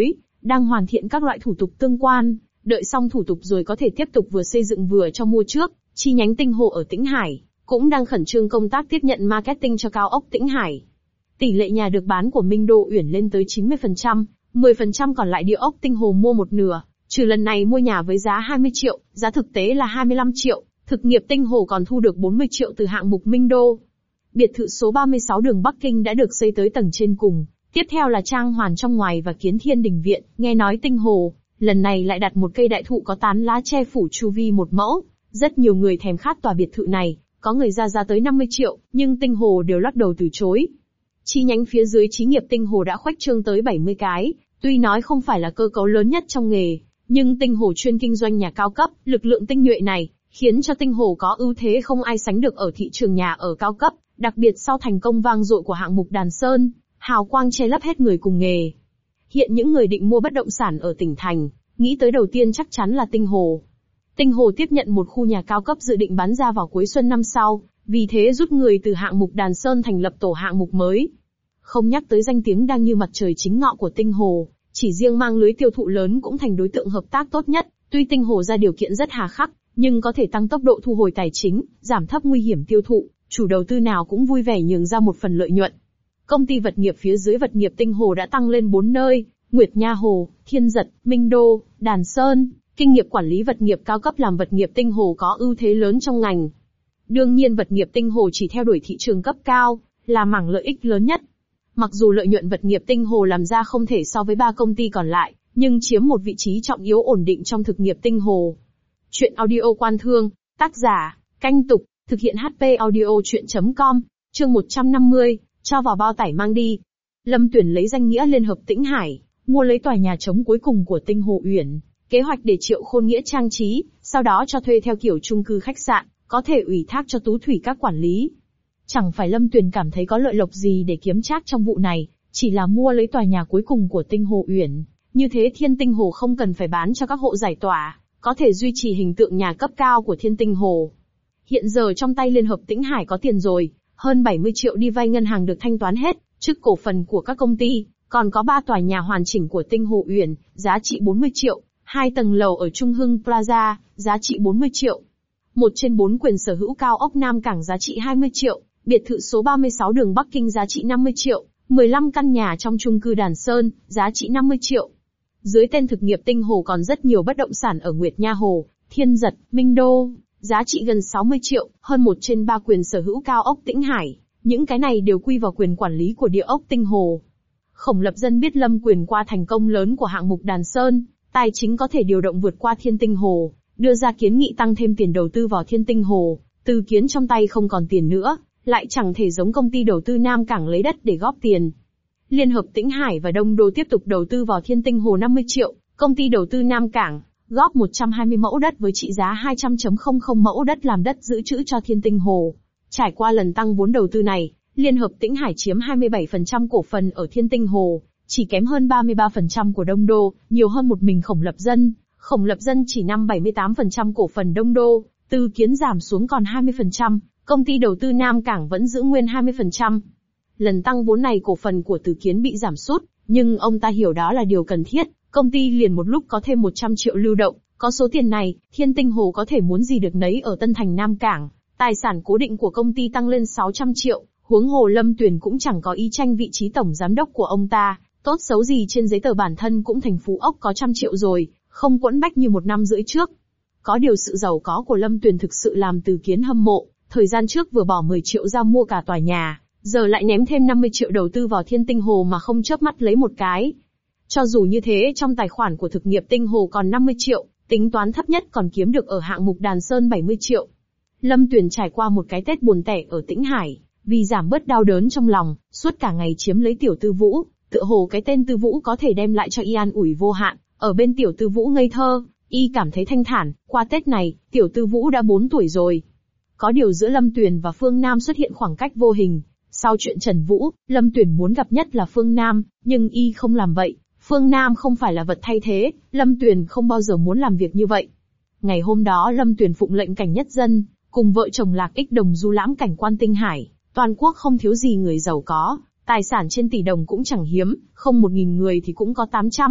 đang hoàn thiện các loại thủ tục tương quan, đợi xong thủ tục rồi có thể tiếp tục vừa xây dựng vừa cho mua trước. Chi nhánh Tinh Hồ ở Tĩnh Hải cũng đang khẩn trương công tác tiếp nhận marketing cho cao ốc Tĩnh Hải. Tỷ lệ nhà được bán của Minh Đô Uyển lên tới chín mươi phần trăm, mười phần trăm còn lại địa ốc Tinh Hồ mua một nửa, trừ lần này mua nhà với giá hai mươi triệu, giá thực tế là hai mươi lăm triệu, thực nghiệp Tinh Hồ còn thu được bốn mươi triệu từ hạng mục Minh Đô. Biệt thự số ba mươi sáu đường Bắc Kinh đã được xây tới tầng trên cùng, tiếp theo là trang hoàn trong ngoài và kiến thiên đình viện. Nghe nói Tinh Hồ lần này lại đặt một cây đại thụ có tán lá che phủ chu vi một mẫu, rất nhiều người thèm khát tòa biệt thự này, có người ra giá tới năm mươi triệu, nhưng Tinh Hồ đều lắc đầu từ chối. Chi nhánh phía dưới Chí nghiệp Tinh Hồ đã khuếch trương tới bảy mươi cái, tuy nói không phải là cơ cấu lớn nhất trong nghề, nhưng Tinh Hồ chuyên kinh doanh nhà cao cấp, lực lượng tinh nhuệ này khiến cho Tinh Hồ có ưu thế không ai sánh được ở thị trường nhà ở cao cấp, đặc biệt sau thành công vang dội của hạng mục Đàn Sơn, hào quang che lấp hết người cùng nghề. Hiện những người định mua bất động sản ở tỉnh thành, nghĩ tới đầu tiên chắc chắn là Tinh Hồ. Tinh Hồ tiếp nhận một khu nhà cao cấp dự định bán ra vào cuối xuân năm sau, vì thế rút người từ hạng mục Đàn Sơn thành lập tổ hạng mục mới. Không nhắc tới danh tiếng đang như mặt trời chính ngọ của Tinh Hồ, chỉ riêng mang lưới tiêu thụ lớn cũng thành đối tượng hợp tác tốt nhất. Tuy Tinh Hồ ra điều kiện rất hà khắc, nhưng có thể tăng tốc độ thu hồi tài chính, giảm thấp nguy hiểm tiêu thụ, chủ đầu tư nào cũng vui vẻ nhường ra một phần lợi nhuận. Công ty vật nghiệp phía dưới vật nghiệp Tinh Hồ đã tăng lên bốn nơi, Nguyệt Nha Hồ, Thiên Giật, Minh Đô, Đàn Sơn. Kinh nghiệm quản lý vật nghiệp cao cấp làm vật nghiệp Tinh Hồ có ưu thế lớn trong ngành. Đương nhiên vật nghiệp Tinh Hồ chỉ theo đuổi thị trường cấp cao, là mảng lợi ích lớn nhất. Mặc dù lợi nhuận vật nghiệp Tinh Hồ làm ra không thể so với ba công ty còn lại, nhưng chiếm một vị trí trọng yếu ổn định trong thực nghiệp Tinh Hồ. Chuyện audio quan thương, tác giả, Canh Tục, thực hiện hát pê audio chuyện chấm com, chương một trăm năm mươi, cho vào bao tải mang đi. Lâm Tuyển lấy danh nghĩa Liên Hợp Tĩnh Hải, mua lấy tòa nhà trống cuối cùng của Tinh Hồ Uyển, kế hoạch để Triệu Khôn Nghĩa trang trí, sau đó cho thuê theo kiểu chung cư khách sạn, có thể ủy thác cho Tú Thủy các quản lý. Chẳng phải Lâm Tuyền cảm thấy có lợi lộc gì để kiếm trác trong vụ này, chỉ là mua lấy tòa nhà cuối cùng của Tinh Hồ Uyển, như thế Thiên Tinh Hồ không cần phải bán cho các hộ giải tỏa, có thể duy trì hình tượng nhà cấp cao của Thiên Tinh Hồ. Hiện giờ trong tay Liên Hợp Tĩnh Hải có tiền rồi, hơn bảy mươi triệu đi vay ngân hàng được thanh toán hết, trước cổ phần của các công ty, còn có ba tòa nhà hoàn chỉnh của Tinh Hồ Uyển, giá trị bốn mươi triệu, hai tầng lầu ở Trung Hưng Plaza, giá trị bốn mươi triệu. Một trên bốn quyền sở hữu cao ốc Nam Cảng giá trị hai mươi triệu, biệt thự số ba mươi sáu đường Bắc Kinh giá trị năm mươi triệu, mười lăm căn nhà trong chung cư Đàn Sơn, giá trị năm mươi triệu. Dưới tên thực nghiệp Tinh Hồ còn rất nhiều bất động sản ở Nguyệt Nha Hồ, Thiên Giật, Minh Đô, giá trị gần sáu mươi triệu, hơn một trên ba quyền sở hữu cao ốc Tĩnh Hải, những cái này đều quy vào quyền quản lý của địa ốc Tinh Hồ. Khổng Lập Dân biết Lâm Quyền qua thành công lớn của hạng mục Đàn Sơn, tài chính có thể điều động vượt qua Thiên Tinh Hồ, đưa ra kiến nghị tăng thêm tiền đầu tư vào Thiên Tinh Hồ, Từ Kiến trong tay không còn tiền nữa, lại chẳng thể giống công ty đầu tư Nam Cảng lấy đất để góp tiền. Liên Hợp Tĩnh Hải và Đông Đô tiếp tục đầu tư vào Thiên Tinh Hồ năm mươi triệu, công ty đầu tư Nam Cảng góp một trăm hai mươi mẫu đất với trị giá hai trăm phẩy không mẫu đất làm đất giữ trữ cho Thiên Tinh Hồ. Trải qua lần tăng vốn đầu tư này, Liên Hợp Tĩnh Hải chiếm hai mươi bảy phần trăm cổ phần ở Thiên Tinh Hồ, chỉ kém hơn ba mươi ba phần trăm của Đông Đô, nhiều hơn một mình Khổng Lập Dân. Khổng Lập Dân chỉ nắm bảy mươi tám phần trăm cổ phần Đông Đô, Từ Kiến giảm xuống còn hai mươi phần trăm, công ty đầu tư Nam Cảng vẫn giữ nguyên hai mươi phần trăm. Lần tăng vốn này cổ phần của Từ Kiến bị giảm sút, nhưng ông ta hiểu đó là điều cần thiết, công ty liền một lúc có thêm một trăm triệu lưu động, có số tiền này, Thiên Tinh Hồ có thể muốn gì được nấy ở Tân Thành Nam Cảng, tài sản cố định của công ty tăng lên sáu trăm triệu, huống hồ Lâm Tuyền cũng chẳng có ý tranh vị trí tổng giám đốc của ông ta, tốt xấu gì trên giấy tờ bản thân cũng thành phú ốc có trăm triệu rồi, không quẫn bách như một năm rưỡi trước. Có điều sự giàu có của Lâm Tuyền thực sự làm Từ Kiến hâm mộ, thời gian trước vừa bỏ mười triệu ra mua cả tòa nhà, giờ lại ném thêm năm mươi triệu đầu tư vào Thiên Tinh Hồ mà không chớp mắt lấy một cái. Cho dù như thế trong tài khoản của thực nghiệp Tinh Hồ còn năm mươi triệu, tính toán thấp nhất còn kiếm được ở hạng mục Đàn Sơn bảy mươi triệu. Lâm Tuyền trải qua một cái Tết buồn tẻ ở Tĩnh Hải, vì giảm bớt đau đớn trong lòng, suốt cả ngày chiếm lấy tiểu Tư Vũ, tựa hồ cái tên Tư Vũ có thể đem lại cho y an ủi vô hạn, ở bên tiểu Tư Vũ ngây thơ, y cảm thấy thanh thản, qua Tết này, tiểu Tư Vũ đã bốn tuổi rồi. Có điều giữa Lâm Tuyền và Phương Nam xuất hiện khoảng cách vô hình, sau chuyện Trần Vũ, Lâm Tuyền muốn gặp nhất là Phương Nam, nhưng y không làm vậy, Phương Nam không phải là vật thay thế, Lâm Tuyền không bao giờ muốn làm việc như vậy. Ngày hôm đó Lâm Tuyền phụng lệnh cảnh nhất dân, cùng vợ chồng Lạc Ích đồng du lãm cảnh quan Tinh Hải, toàn quốc không thiếu gì người giàu có, tài sản trên tỷ đồng cũng chẳng hiếm, không một nghìn người thì cũng có tám trăm,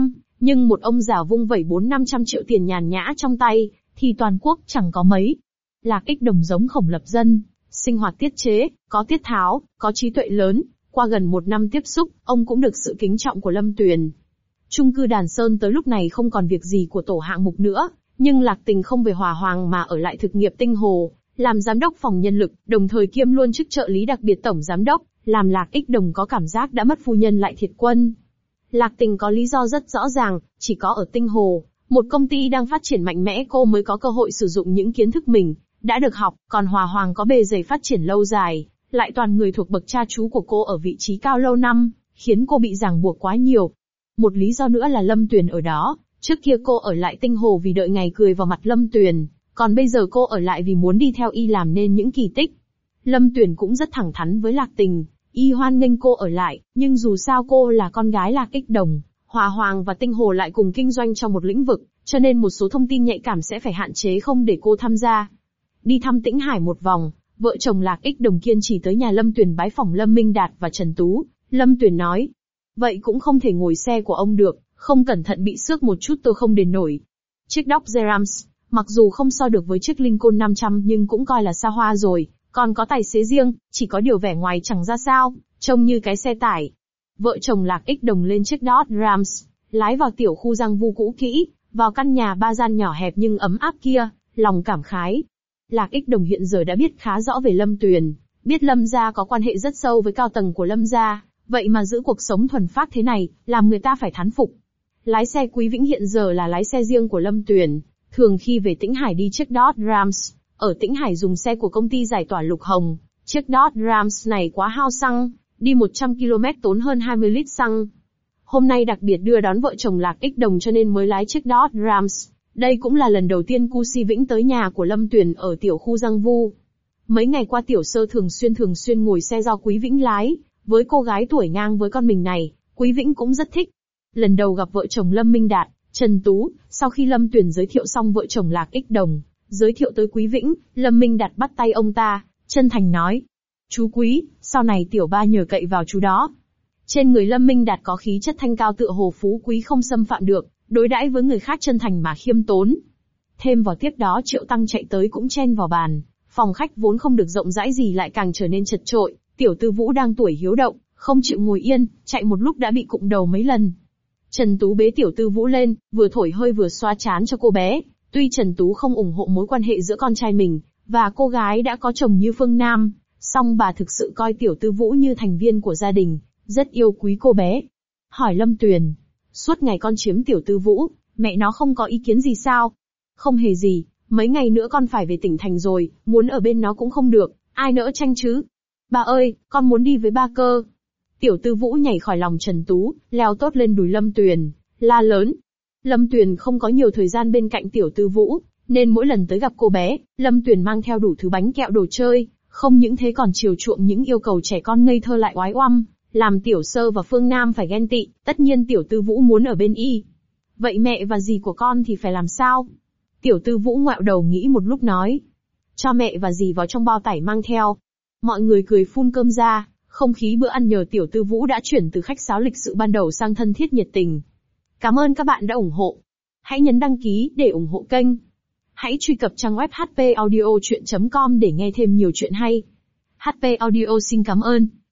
Nhưng một ông già vung vẩy bốn năm trăm triệu tiền nhàn nhã trong tay, thì toàn quốc chẳng có mấy. Lạc Ích Đồng giống Khổng Lập Dân, sinh hoạt tiết chế, có tiết tháo, có trí tuệ lớn. Qua gần một năm tiếp xúc, ông cũng được sự kính trọng của Lâm Tuyền. Chung cư Đàn Sơn tới lúc này không còn việc gì của tổ hạng mục nữa, nhưng Lạc Tình không về Hòa Hoàng mà ở lại thực nghiệp Tinh Hồ, làm giám đốc phòng nhân lực, đồng thời kiêm luôn chức trợ lý đặc biệt tổng giám đốc, làm Lạc Ích Đồng có cảm giác đã mất phu nhân lại thiệt quân. Lạc Tình có lý do rất rõ ràng, chỉ có ở Tinh Hồ, một công ty đang phát triển mạnh mẽ cô mới có cơ hội sử dụng những kiến thức mình đã được học, còn Hòa Hoàng có bề dày phát triển lâu dài, lại toàn người thuộc bậc cha chú của cô ở vị trí cao lâu năm, khiến cô bị ràng buộc quá nhiều. Một lý do nữa là Lâm Tuyền ở đó, trước kia cô ở lại Tinh Hồ vì đợi ngày cười vào mặt Lâm Tuyền, còn bây giờ cô ở lại vì muốn đi theo y làm nên những kỳ tích. Lâm Tuyền cũng rất thẳng thắn với Lạc Tình, y hoan nghênh cô ở lại, nhưng dù sao cô là con gái Lạc Ích Đồng, Hòa Hoàng và Tinh Hồ lại cùng kinh doanh trong một lĩnh vực, cho nên một số thông tin nhạy cảm sẽ phải hạn chế không để cô tham gia. Đi thăm Tĩnh Hải một vòng, vợ chồng Lạc Ích Đồng kiên trì tới nhà Lâm Tuyền bái phỏng Lâm Minh Đạt và Trần Tú. Lâm Tuyền nói, vậy cũng không thể ngồi xe của ông được, không cẩn thận bị xước một chút tôi không đền nổi. Chiếc Dodge Rams, mặc dù không so được với chiếc Lincoln năm trăm nhưng cũng coi là xa hoa rồi, còn có tài xế riêng, chỉ có điều vẻ ngoài chẳng ra sao, trông như cái xe tải. Vợ chồng Lạc Ích Đồng lên chiếc Dodge Rams, lái vào tiểu khu Giang Vu cũ kỹ, vào căn nhà ba gian nhỏ hẹp nhưng ấm áp kia, lòng cảm khái. Lạc Ích Đồng hiện giờ đã biết khá rõ về Lâm Tuyền, biết Lâm gia có quan hệ rất sâu với cao tầng của Lâm gia, vậy mà giữ cuộc sống thuần phác thế này, làm người ta phải thán phục. Lái xe Quý Vĩnh hiện giờ là lái xe riêng của Lâm Tuyền, thường khi về Tĩnh Hải đi chiếc Dodge Rams, ở Tĩnh Hải dùng xe của công ty giải tỏa Lục Hồng, chiếc Dodge Rams này quá hao xăng, đi một trăm ki lô mét tốn hơn hai mươi lít xăng. Hôm nay đặc biệt đưa đón vợ chồng Lạc Ích Đồng cho nên mới lái chiếc Dodge Rams. Đây cũng là lần đầu tiên Cu Si Vĩnh tới nhà của Lâm Tuyền ở tiểu khu Giang Vu. Mấy ngày qua Tiểu Sơ thường xuyên thường xuyên ngồi xe do Quý Vĩnh lái, với cô gái tuổi ngang với con mình này, Quý Vĩnh cũng rất thích. Lần đầu gặp vợ chồng Lâm Minh Đạt, Trần Tú, sau khi Lâm Tuyền giới thiệu xong vợ chồng Lạc Ích Đồng, giới thiệu tới Quý Vĩnh, Lâm Minh Đạt bắt tay ông ta, chân thành nói. Chú Quý, sau này tiểu ba nhờ cậy vào chú đó. Trên người Lâm Minh Đạt có khí chất thanh cao tựa hồ phú quý không xâm phạm được, đối đãi với người khác chân thành mà khiêm tốn. Thêm vào tiếp đó Triệu Tăng chạy tới cũng chen vào bàn, phòng khách vốn không được rộng rãi gì lại càng trở nên chật chội, Tiểu Tư Vũ đang tuổi hiếu động, không chịu ngồi yên, chạy một lúc đã bị cụng đầu mấy lần. Trần Tú bế Tiểu Tư Vũ lên, vừa thổi hơi vừa xoa trán cho cô bé, tuy Trần Tú không ủng hộ mối quan hệ giữa con trai mình và cô gái đã có chồng như Phương Nam, song bà thực sự coi Tiểu Tư Vũ như thành viên của gia đình, rất yêu quý cô bé. Hỏi Lâm Tuyền, suốt ngày con chiếm Tiểu Tư Vũ, mẹ nó không có ý kiến gì sao? Không hề gì, mấy ngày nữa con phải về tỉnh thành rồi, muốn ở bên nó cũng không được, ai nỡ tranh chứ? Bà ơi, con muốn đi với ba cơ. Tiểu Tư Vũ nhảy khỏi lòng Trần Tú, leo tốt lên đùi Lâm Tuyền, la lớn. Lâm Tuyền không có nhiều thời gian bên cạnh Tiểu Tư Vũ, nên mỗi lần tới gặp cô bé, Lâm Tuyền mang theo đủ thứ bánh kẹo đồ chơi, không những thế còn chiều chuộng những yêu cầu trẻ con ngây thơ lại oái oăm, làm Tiểu Sơ và Phương Nam phải ghen tị, tất nhiên Tiểu Tư Vũ muốn ở bên y. Vậy mẹ và dì của con thì phải làm sao? Tiểu Tư Vũ ngoẹo đầu nghĩ một lúc nói. Cho mẹ và dì vào trong bao tải mang theo. Mọi người cười phun cơm ra, không khí bữa ăn nhờ Tiểu Tư Vũ đã chuyển từ khách sáo lịch sự ban đầu sang thân thiết nhiệt tình. Cảm ơn các bạn đã ủng hộ. Hãy nhấn đăng ký để ủng hộ kênh. Hãy truy cập trang web h p audio chuyện chấm com để nghe thêm nhiều chuyện hay. hát pê Audio xin cảm ơn.